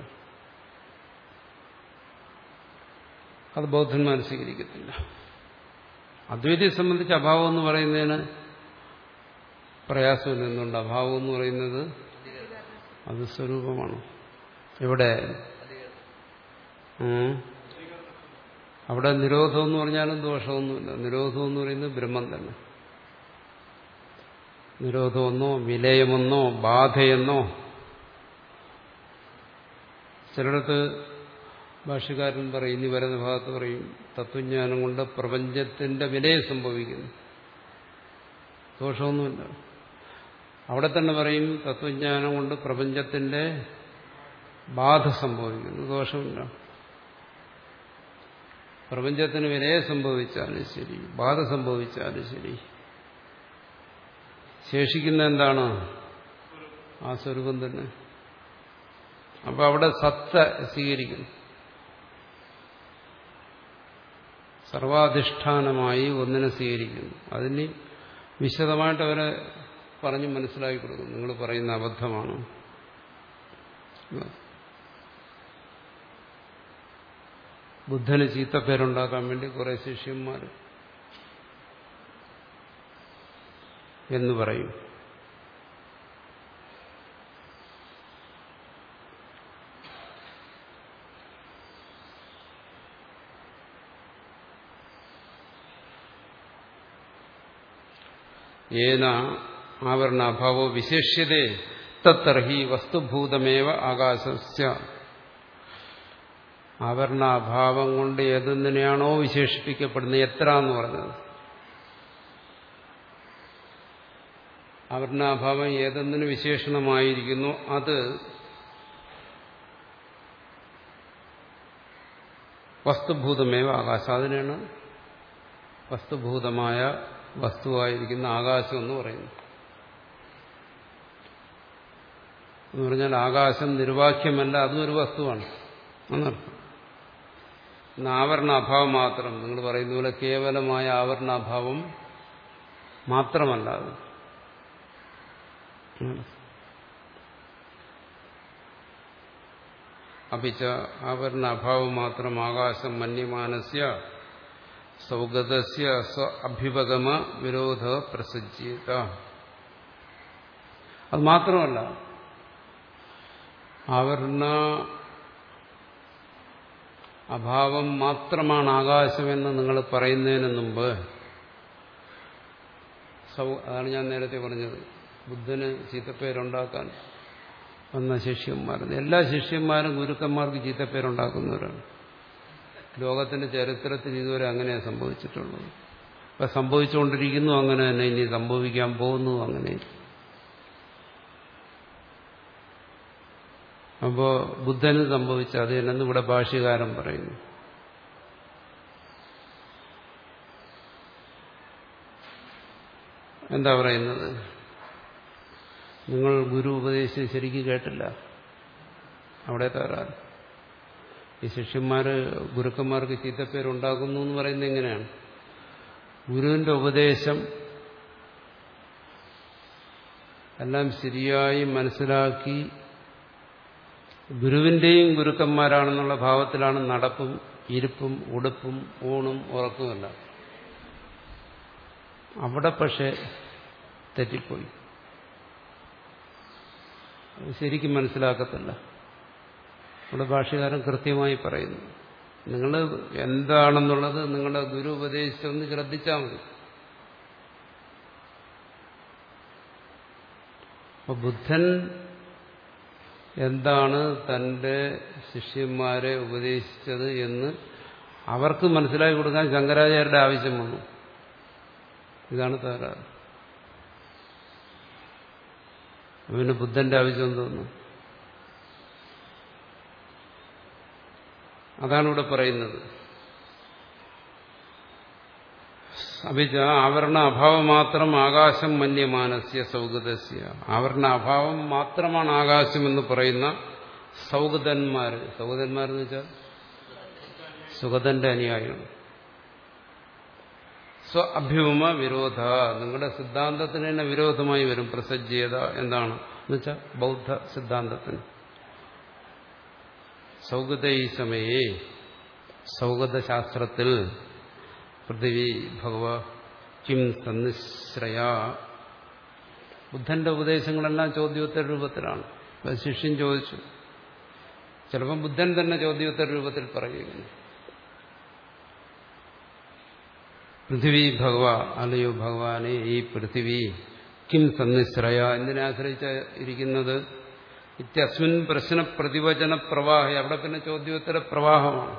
അത് ബൗദ്ധന്മാർ സ്വീകരിക്കത്തില്ല. അദ്വൈതിയെ സംബന്ധിച്ച് അഭാവം എന്ന് പറയുന്നതിന് പ്രയാസമില്ല. എന്തുകൊണ്ട്? അഭാവം എന്ന് പറയുന്നത് അത് സ്വരൂപമാണ്. എവിടെ അവിടെ നിരോധം എന്ന് പറഞ്ഞാലും ദോഷമൊന്നുമില്ല. നിരോധം എന്ന് പറയുന്നത് ബ്രഹ്മം തന്നെ. നിരോധമെന്നോ വിലയമെന്നോ ബാധയെന്നോ. ചിലടത്ത് ഭാഷ്യകാരൻ പറയും, ഇനി വരുന്ന ഭാഗത്ത് പറയും, തത്വജ്ഞാനം കൊണ്ട് പ്രപഞ്ചത്തിന്റെ വിലയം സംഭവിക്കുന്നു. ദോഷമൊന്നുമില്ല. അവിടെ തന്നെ പറയും തത്വജ്ഞാനം കൊണ്ട് പ്രപഞ്ചത്തിന്റെ ബാധ സംഭവിക്കുന്നു. ദോഷമില്ല. പ്രപഞ്ചത്തിന് വിലയം സംഭവിച്ചാലും ശരി, ബാധ സംഭവിച്ചാലും ശരി, ശേഷിക്കുന്ന എന്താണ്? ആ സ്വരൂപം തന്നെ. അപ്പൊ അവിടെ സത്ത സ്വീകരിക്കുന്നു. സർവാധിഷ്ഠാനമായി ഒന്നിനെ സ്വീകരിക്കുന്നു. അതിന് വിശദമായിട്ട് അവരെ പറഞ്ഞ് മനസ്സിലാക്കി കൊടുക്കും. നിങ്ങൾ പറയുന്ന അബദ്ധമാണ്. ബുദ്ധന് ചീത്തപ്പേരുണ്ടാക്കാൻ വേണ്ടി കുറെ ശിഷ്യന്മാർ എന്ന് പറയും. ഏന ആവരണാഭാവോ വിശേഷ്യതേ തത്തർഹി വസ്തുഭൂതമേവ ആകാശസ്യ. ആവരണാഭാവം കൊണ്ട് ഏതൊന്നിനെയാണോ വിശേഷിപ്പിക്കപ്പെടുന്നത്, എത്ര എന്ന് പറഞ്ഞത്, ആവരണാഭാവം ഏതൊന്നിന് വിശേഷണമായിരിക്കുന്നു അത് വസ്തുഭൂതമേവ ആകാശം. അതിനാണ് വസ്തുഭൂതമായ വസ്തുവായിരിക്കുന്ന ആകാശം എന്ന് പറയുന്നു. എന്ന് പറഞ്ഞാൽ ആകാശം നിർവാക്യമല്ല, അതും ഒരു വസ്തുവാണ് എന്നർത്ഥം. ആവരണാഭാവം മാത്രം, നിങ്ങൾ പറയുന്ന പോലെ കേവലമായ ആവരണാഭാവം മാത്രമല്ല അത്. അപിച്ച ആവരണാഭാവം മാത്രം ആകാശം മന്യമാനസ്യ സൗഗതസ്യ സ്വ അഭ്യുപഗമ വിരോധ പ്രസജ്യത. അത് മാത്രമല്ല, ആവരണ അഭാവം മാത്രമാണ് ആകാശമെന്ന് നിങ്ങൾ പറയുന്നതിന് മുമ്പ്, അതാണ് ഞാൻ നേരത്തെ പറഞ്ഞത്, ബുദ്ധന് ചീത്തപ്പേരുണ്ടാക്കാൻ വന്ന ശിഷ്യന്മാർ, എല്ലാ ശിഷ്യന്മാരും ഗുരുക്കന്മാർക്ക് ചീത്തപ്പേരുണ്ടാക്കുന്നവരാണ്. ലോകത്തിന്റെ ചരിത്രത്തിൽ ഇതുവരെ അങ്ങനെ സംഭവിച്ചിട്ടുള്ളത്. ഇപ്പൊ സംഭവിച്ചുകൊണ്ടിരിക്കുന്നു അങ്ങനെ തന്നെ, ഇനി സംഭവിക്കാൻ പോകുന്നു അങ്ങനെ. അപ്പോ ബുദ്ധന് സംഭവിച്ച അത് തന്നെ ഇവിടെ ഭാഷ്യകാരൻ പറയുന്നു. എന്താ പറയുന്നത്? നിങ്ങൾ ഗുരു ഉപദേശിച്ച് ശരിക്കും കേട്ടില്ല, അവിടെ തരാറ്. ഈ ശിഷ്യന്മാര് ഗുരുക്കന്മാർക്ക് ചീത്തപ്പേരുണ്ടാക്കുന്നു എന്ന് പറയുന്നത് എങ്ങനെയാണ്? ഗുരുവിന്റെ ഉപദേശം എല്ലാം ശരിയായി മനസ്സിലാക്കി ഗുരുവിന്റെയും ഗുരുക്കന്മാരാണെന്നുള്ള ഭാവത്തിലാണ് നടപ്പും ഇരിപ്പും ഉടുപ്പും ഊണും ഉറക്കുമല്ല. അവിടെ പക്ഷെ തെറ്റിപ്പോയി, ശരിക്കും മനസ്സിലാക്കത്തില്ല. ഇവിടെ ഭാഷ്യകാരൻ കൃത്യമായി പറയുന്നു, നിങ്ങൾ എന്താണെന്നുള്ളത് നിങ്ങളുടെ ഗുരു ഉപദേശിച്ചൊന്ന് ശ്രദ്ധിച്ചാൽ മതി. അപ്പൊ ബുദ്ധൻ എന്താണ് തന്റെ ശിഷ്യന്മാരെ ഉപദേശിച്ചത് എന്ന് അവർക്ക് മനസ്സിലാക്കി കൊടുക്കാൻ ശങ്കരാചാര്യരുടെ ആവശ്യം വന്നു. ഇതാണ് തകരാറ്. പിന്നെ ബുദ്ധന്റെ ആവശ്യം എന്തോന്നു? അതാണ് ഇവിടെ പറയുന്നത്. അഭിജ ആവരണ അഭാവം മാത്രം ആകാശം മന്യമാനസ്യ സൗഗതസ്യ. ആവരണ അഭാവം മാത്രമാണ് ആകാശം എന്ന് പറയുന്ന സൗഗതന്മാർ. സൗഗതന്മാരെന്ന് വെച്ചാൽ സുഗതന്റെ അനുയായികൾ. സ്വ അഭ്യൂമ വിരോധ, നിങ്ങളുടെ സിദ്ധാന്തത്തിന് തന്നെ വിരോധമായി വരും. പ്രസജ്ജീയത എന്താണ് എന്ന് വെച്ചാൽ ബൗദ്ധ സിദ്ധാന്തത്തിന്. സൗഗത ഈ സമയേ സൗഗത ശാസ്ത്രത്തിൽ പൃഥിവി ഭഗവ കിം സന്നിശ്രയ, ബുദ്ധന്റെ ഉപദേശങ്ങളെല്ലാം ചോദ്യോത്തര രൂപത്തിലാണ്. ശിഷ്യൻ ചോദിച്ചു, ചിലപ്പം ബുദ്ധൻ തന്നെ ചോദ്യോത്തര രൂപത്തിൽ പറയുന്നു. പൃഥിവി ഭഗവ, അല്ലയോ ഭഗവാനെ ഈ പൃഥിവി കിം സന്നിശ്രയ, എന്തിനെ ആശ്രയിച്ച ഇരിക്കുന്നത്? ഇത്യസ്മിൻ പ്രശ്ന പ്രതിവചന പ്രവാഹ, അവിടെ പിന്നെ ചോദ്യോത്തര പ്രവാഹമാണ്.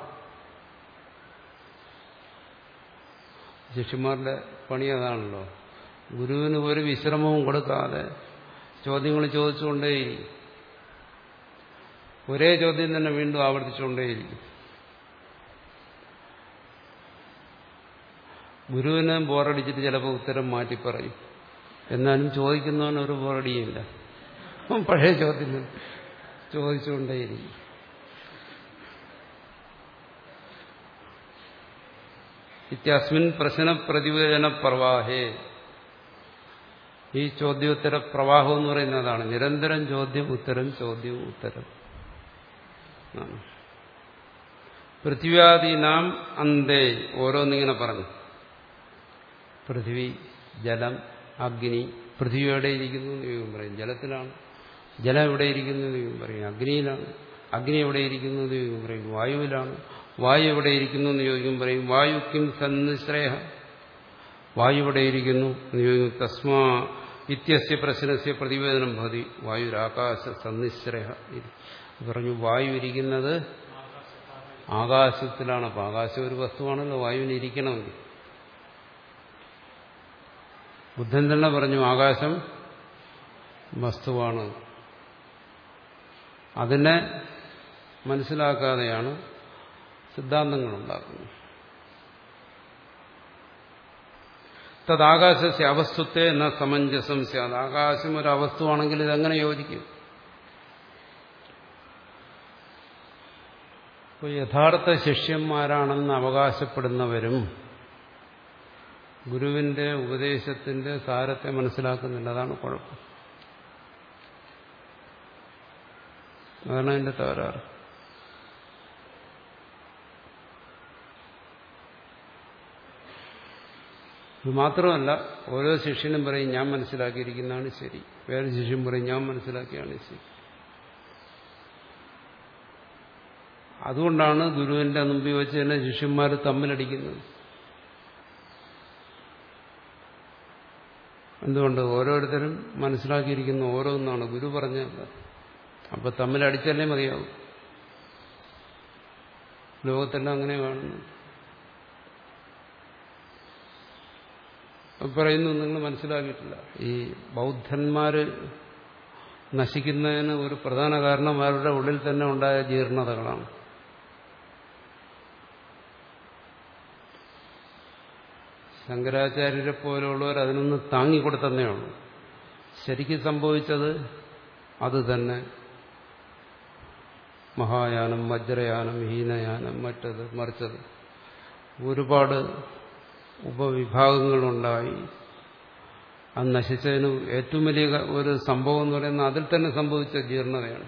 ശിഷ്യന്മാരുടെ പണി അതാണല്ലോ. ഗുരുവിന് ഒരു വിശ്രമവും കൊടുക്കാതെ ചോദ്യങ്ങൾ ചോദിച്ചുകൊണ്ടേയിരിക്കും. ഒരേ ചോദ്യം തന്നെ വീണ്ടും ആവർത്തിച്ചുകൊണ്ടേയിരിക്കും. ഗുരുവിനെ ബോറടിച്ചിട്ട് ചിലപ്പോൾ ഉത്തരം മാറ്റി പറയും. എന്നാലും ചോദിക്കുന്നവന് ഒരു ബോറടിയില്ല. പഴയ ചോദ്യം ചോദിച്ചുകൊണ്ടേയിരിക്കും. ഇത്യസ്മിൻ പ്രശ്ന പ്രതിവേദന പ്രവാഹേ, ഈ ചോദ്യോത്തര പ്രവാഹം എന്ന് പറയുന്നതാണ്. നിരന്തരം ചോദ്യം ഉത്തരം ചോദ്യം ഉത്തരം. പൃഥ്വിയാദീനാം അന്തേ, ഓരോന്നിങ്ങനെ പറഞ്ഞു. പൃഥ്വി, ജലം, അഗ്നി. പൃഥ്വി എവിടെയിരിക്കുന്നു എന്ന് ചോദിക്കും പറയും ജലത്തിലാണ്. ജലം എവിടെയിരിക്കുന്നു എന്ന് ചോദിക്കും പറയും അഗ്നിയിലാണ്. അഗ്നി എവിടെയിരിക്കുന്നു എന്ന് ചോദിക്കും പറയും വായുവിലാണ്. വായു എവിടെയിരിക്കുന്നു എന്ന് ചോദിക്കും പറയും വായു കിം സന്നിശ്രയ, വായു എവിടെയിരിക്കുന്നു എന്ന് ചോദിക്കും. തസ്മാ ഇത്യസ്യ പ്രശ്നസ്യ പ്രതിവേദനം ഭവതി വായുരാകാശ സന്നിശ്രയ പറഞ്ഞു. വായു ഇരിക്കുന്നത് ആകാശത്തിലാണ്. അപ്പം ആകാശം ഒരു വസ്തുവാണല്ലോ, വായുവിന് ഇരിക്കണമെങ്കിൽ. ബുദ്ധൻ തന്നെ പറഞ്ഞു ആകാശം വസ്തുവാണ്. അതിനെ മനസ്സിലാക്കാതെയാണ് സിദ്ധാന്തങ്ങൾ ഉണ്ടാക്കുന്നത്. തദാകാശസ്യ അവസ്തുത്തെ ന സമഞ്ജസം സ്യാത്, ആകാശം ഒരു അവസ്തുവാണെങ്കിൽ ഇതെങ്ങനെ യോജിക്കും? അപ്പോൾ യഥാർത്ഥ ശിഷ്യന്മാരാണെന്ന് അവകാശപ്പെടുന്നവരും ഗുരുവിന്റെ ഉപദേശത്തിന്റെ സാരത്തെ മനസ്സിലാക്കുന്നില്ല. അതാണ് കുഴപ്പം. അതാണ് അതിന്റെ തകരാറ്. ഇത് മാത്രമല്ല, ഓരോ ശിഷ്യനും പറയും ഞാൻ മനസ്സിലാക്കിയിരിക്കുന്നതാണ് ശരി, വേറെ ശിഷ്യൻ പറയും ഞാൻ മനസ്സിലാക്കിയാണ് ശരി. അതുകൊണ്ടാണ് ഗുരുവിന്റെ മുമ്പിൽ വെച്ച് തന്നെ ശിഷ്യന്മാർ തമ്മിലടിക്കുന്നത്. എന്തുകൊണ്ട്? ഓരോരുത്തരും മനസ്സിലാക്കിയിരിക്കുന്ന ഓരോന്നാണ്, ഗുരു പറഞ്ഞല്ല. അപ്പൊ തമ്മിലടിച്ചല്ലേ മതിയാവും. ലോകത്തെല്ലാം അങ്ങനെ കാണുന്നു. പറയുന്നു നിങ്ങൾ മനസ്സിലാക്കിയിട്ടില്ല. ഈ ബൗദ്ധന്മാര് നശിക്കുന്നതിന് ഒരു പ്രധാന കാരണം അവരുടെ ഉള്ളിൽ തന്നെ ഉണ്ടായ ജീർണതകളാണ്. ശങ്കരാചാര്യരെ പോലുള്ളവർ അതിനൊന്ന് താങ്ങിക്കൊടുത്തന്നേ ഉള്ളൂ. ശരിക്കും സംഭവിച്ചത് അത് തന്നെ. മഹായാനം, വജ്രയാനം, ഹീനയാനം, മറ്റത് മറിച്ചത്, ഒരുപാട് ഉപവിഭാഗങ്ങളുണ്ടായി. അത് നശിച്ചതിന് ഏറ്റവും വലിയ ഒരു സംഭവം എന്ന് പറയുന്നത് അതിൽ തന്നെ സംഭവിച്ച ജീർണതയാണ്.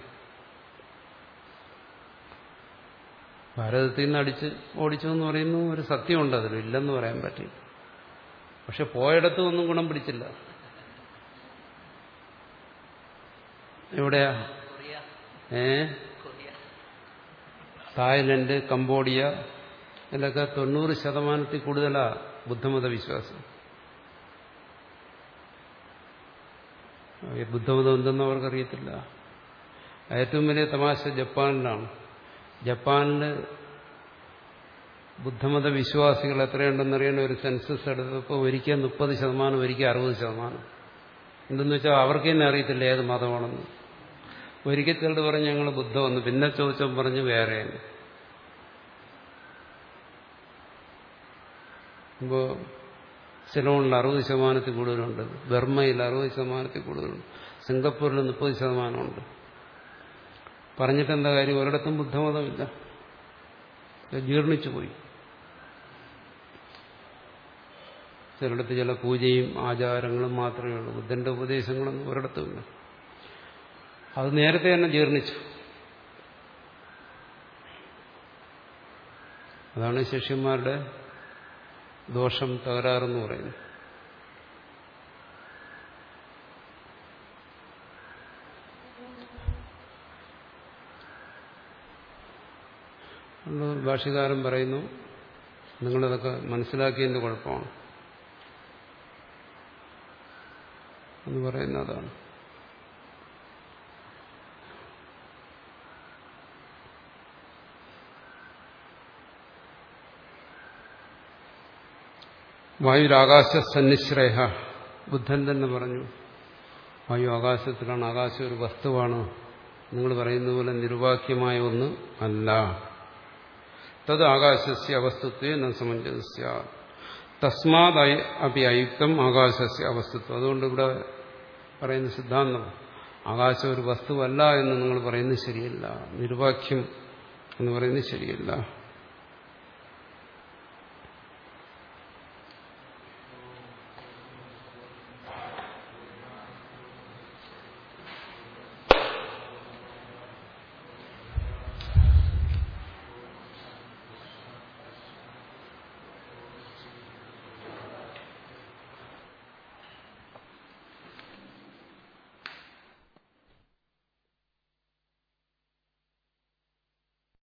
ഭാരതത്തിൽ നിന്ന് അടിച്ച് ഓടിച്ചു എന്ന് പറയുന്നു ഒരു സത്യമുണ്ട്, അതിൽ ഇല്ലെന്ന് പറയാൻ പറ്റില്ല. പക്ഷെ പോയിടത്തും ഒന്നും ഗുണം പിടിച്ചില്ല. എവിടെയാ? ഏ തായ്ലൻഡ്, കംബോഡിയ ഇതിലൊക്കെ തൊണ്ണൂറ് ശതമാനത്തിൽ കൂടുതലാ ബുദ്ധമത വിശ്വാസം. ബുദ്ധമതം എന്തെന്ന് അവർക്കറിയത്തില്ല. ഏറ്റവും വലിയ തമാശ ജപ്പാനിലാണ്. ജപ്പാനിൽ ബുദ്ധമത വിശ്വാസികൾ എത്രയുണ്ടെന്നറിയാൻ ഒരു സെൻസസ് എടുത്തപ്പോൾ ഒരിക്കൽ മുപ്പത് ശതമാനം ഒരിക്കൽ അറുപത് ശതമാനം. എന്തെന്ന് വെച്ചാൽ അവർക്ക് തന്നെ അറിയത്തില്ല ഏത് മതമാണെന്ന്. ഒരിക്കൽ ചിലത് പറഞ്ഞ് ഞങ്ങൾ ബുദ്ധമെന്ന്, പിന്നെ ചോദിച്ചപ്പോൾ പറഞ്ഞ് വേറെയാണ്. ഇപ്പോൾ സിലോണിൽ അറുപത് ശതമാനത്തിൽ കൂടുതലുണ്ട്, ബർമ്മയിൽ അറുപത് ശതമാനത്തിൽ കൂടുതലുണ്ട്, സിംഗപ്പൂരിൽ മുപ്പത് ശതമാനമുണ്ട്. പറഞ്ഞിട്ടെന്താ കാര്യം? ഒരിടത്തും ബുദ്ധമതമില്ല, ജീർണിച്ചു പോയി. ചിലയിടത്ത് ചില പൂജയും ആചാരങ്ങളും മാത്രമേ ഉള്ളൂ, ബുദ്ധന്റെ ഉപദേശങ്ങളൊന്നും ഒരിടത്തുമില്ല. അത് നേരത്തെ തന്നെ ജീർണിച്ചു. അതാണ് ശിഷ്യന്മാരുടെ ദോഷം, തകരാറെന്ന് പറയുന്നത്. ഭാഷ്യകാരൻ പറയുന്നു, നിങ്ങളിതൊക്കെ മനസ്സിലാക്കിയതിന്റെ കുഴപ്പമാണ് എന്ന് പറയുന്ന അതാണ്. വായുരാകാശ സന്നിശ്രേഹ, ബുദ്ധൻ തന്നെ പറഞ്ഞു വായു ആകാശത്തിലാണ്, ആകാശം ഒരു വസ്തുവാണ്, നിങ്ങൾ പറയുന്ന പോലെ നിരുപാഖ്യമായ ഒന്ന് അല്ല. തത് ആകാശസ്യ അവസ്തുത്വേ ന സമഞ്ജസ്യ തസ്മാത് അപി അയുക്തം ആകാശസ്യ അവസ്തുത്വം. അതുകൊണ്ട് ഇവിടെ പറയുന്ന സിദ്ധാന്തം ആകാശം ഒരു വസ്തുവല്ല എന്ന് നിങ്ങൾ പറയുന്നത് ശരിയല്ല, നിരുപാഖ്യം എന്ന് പറയുന്നത് ശരിയല്ല.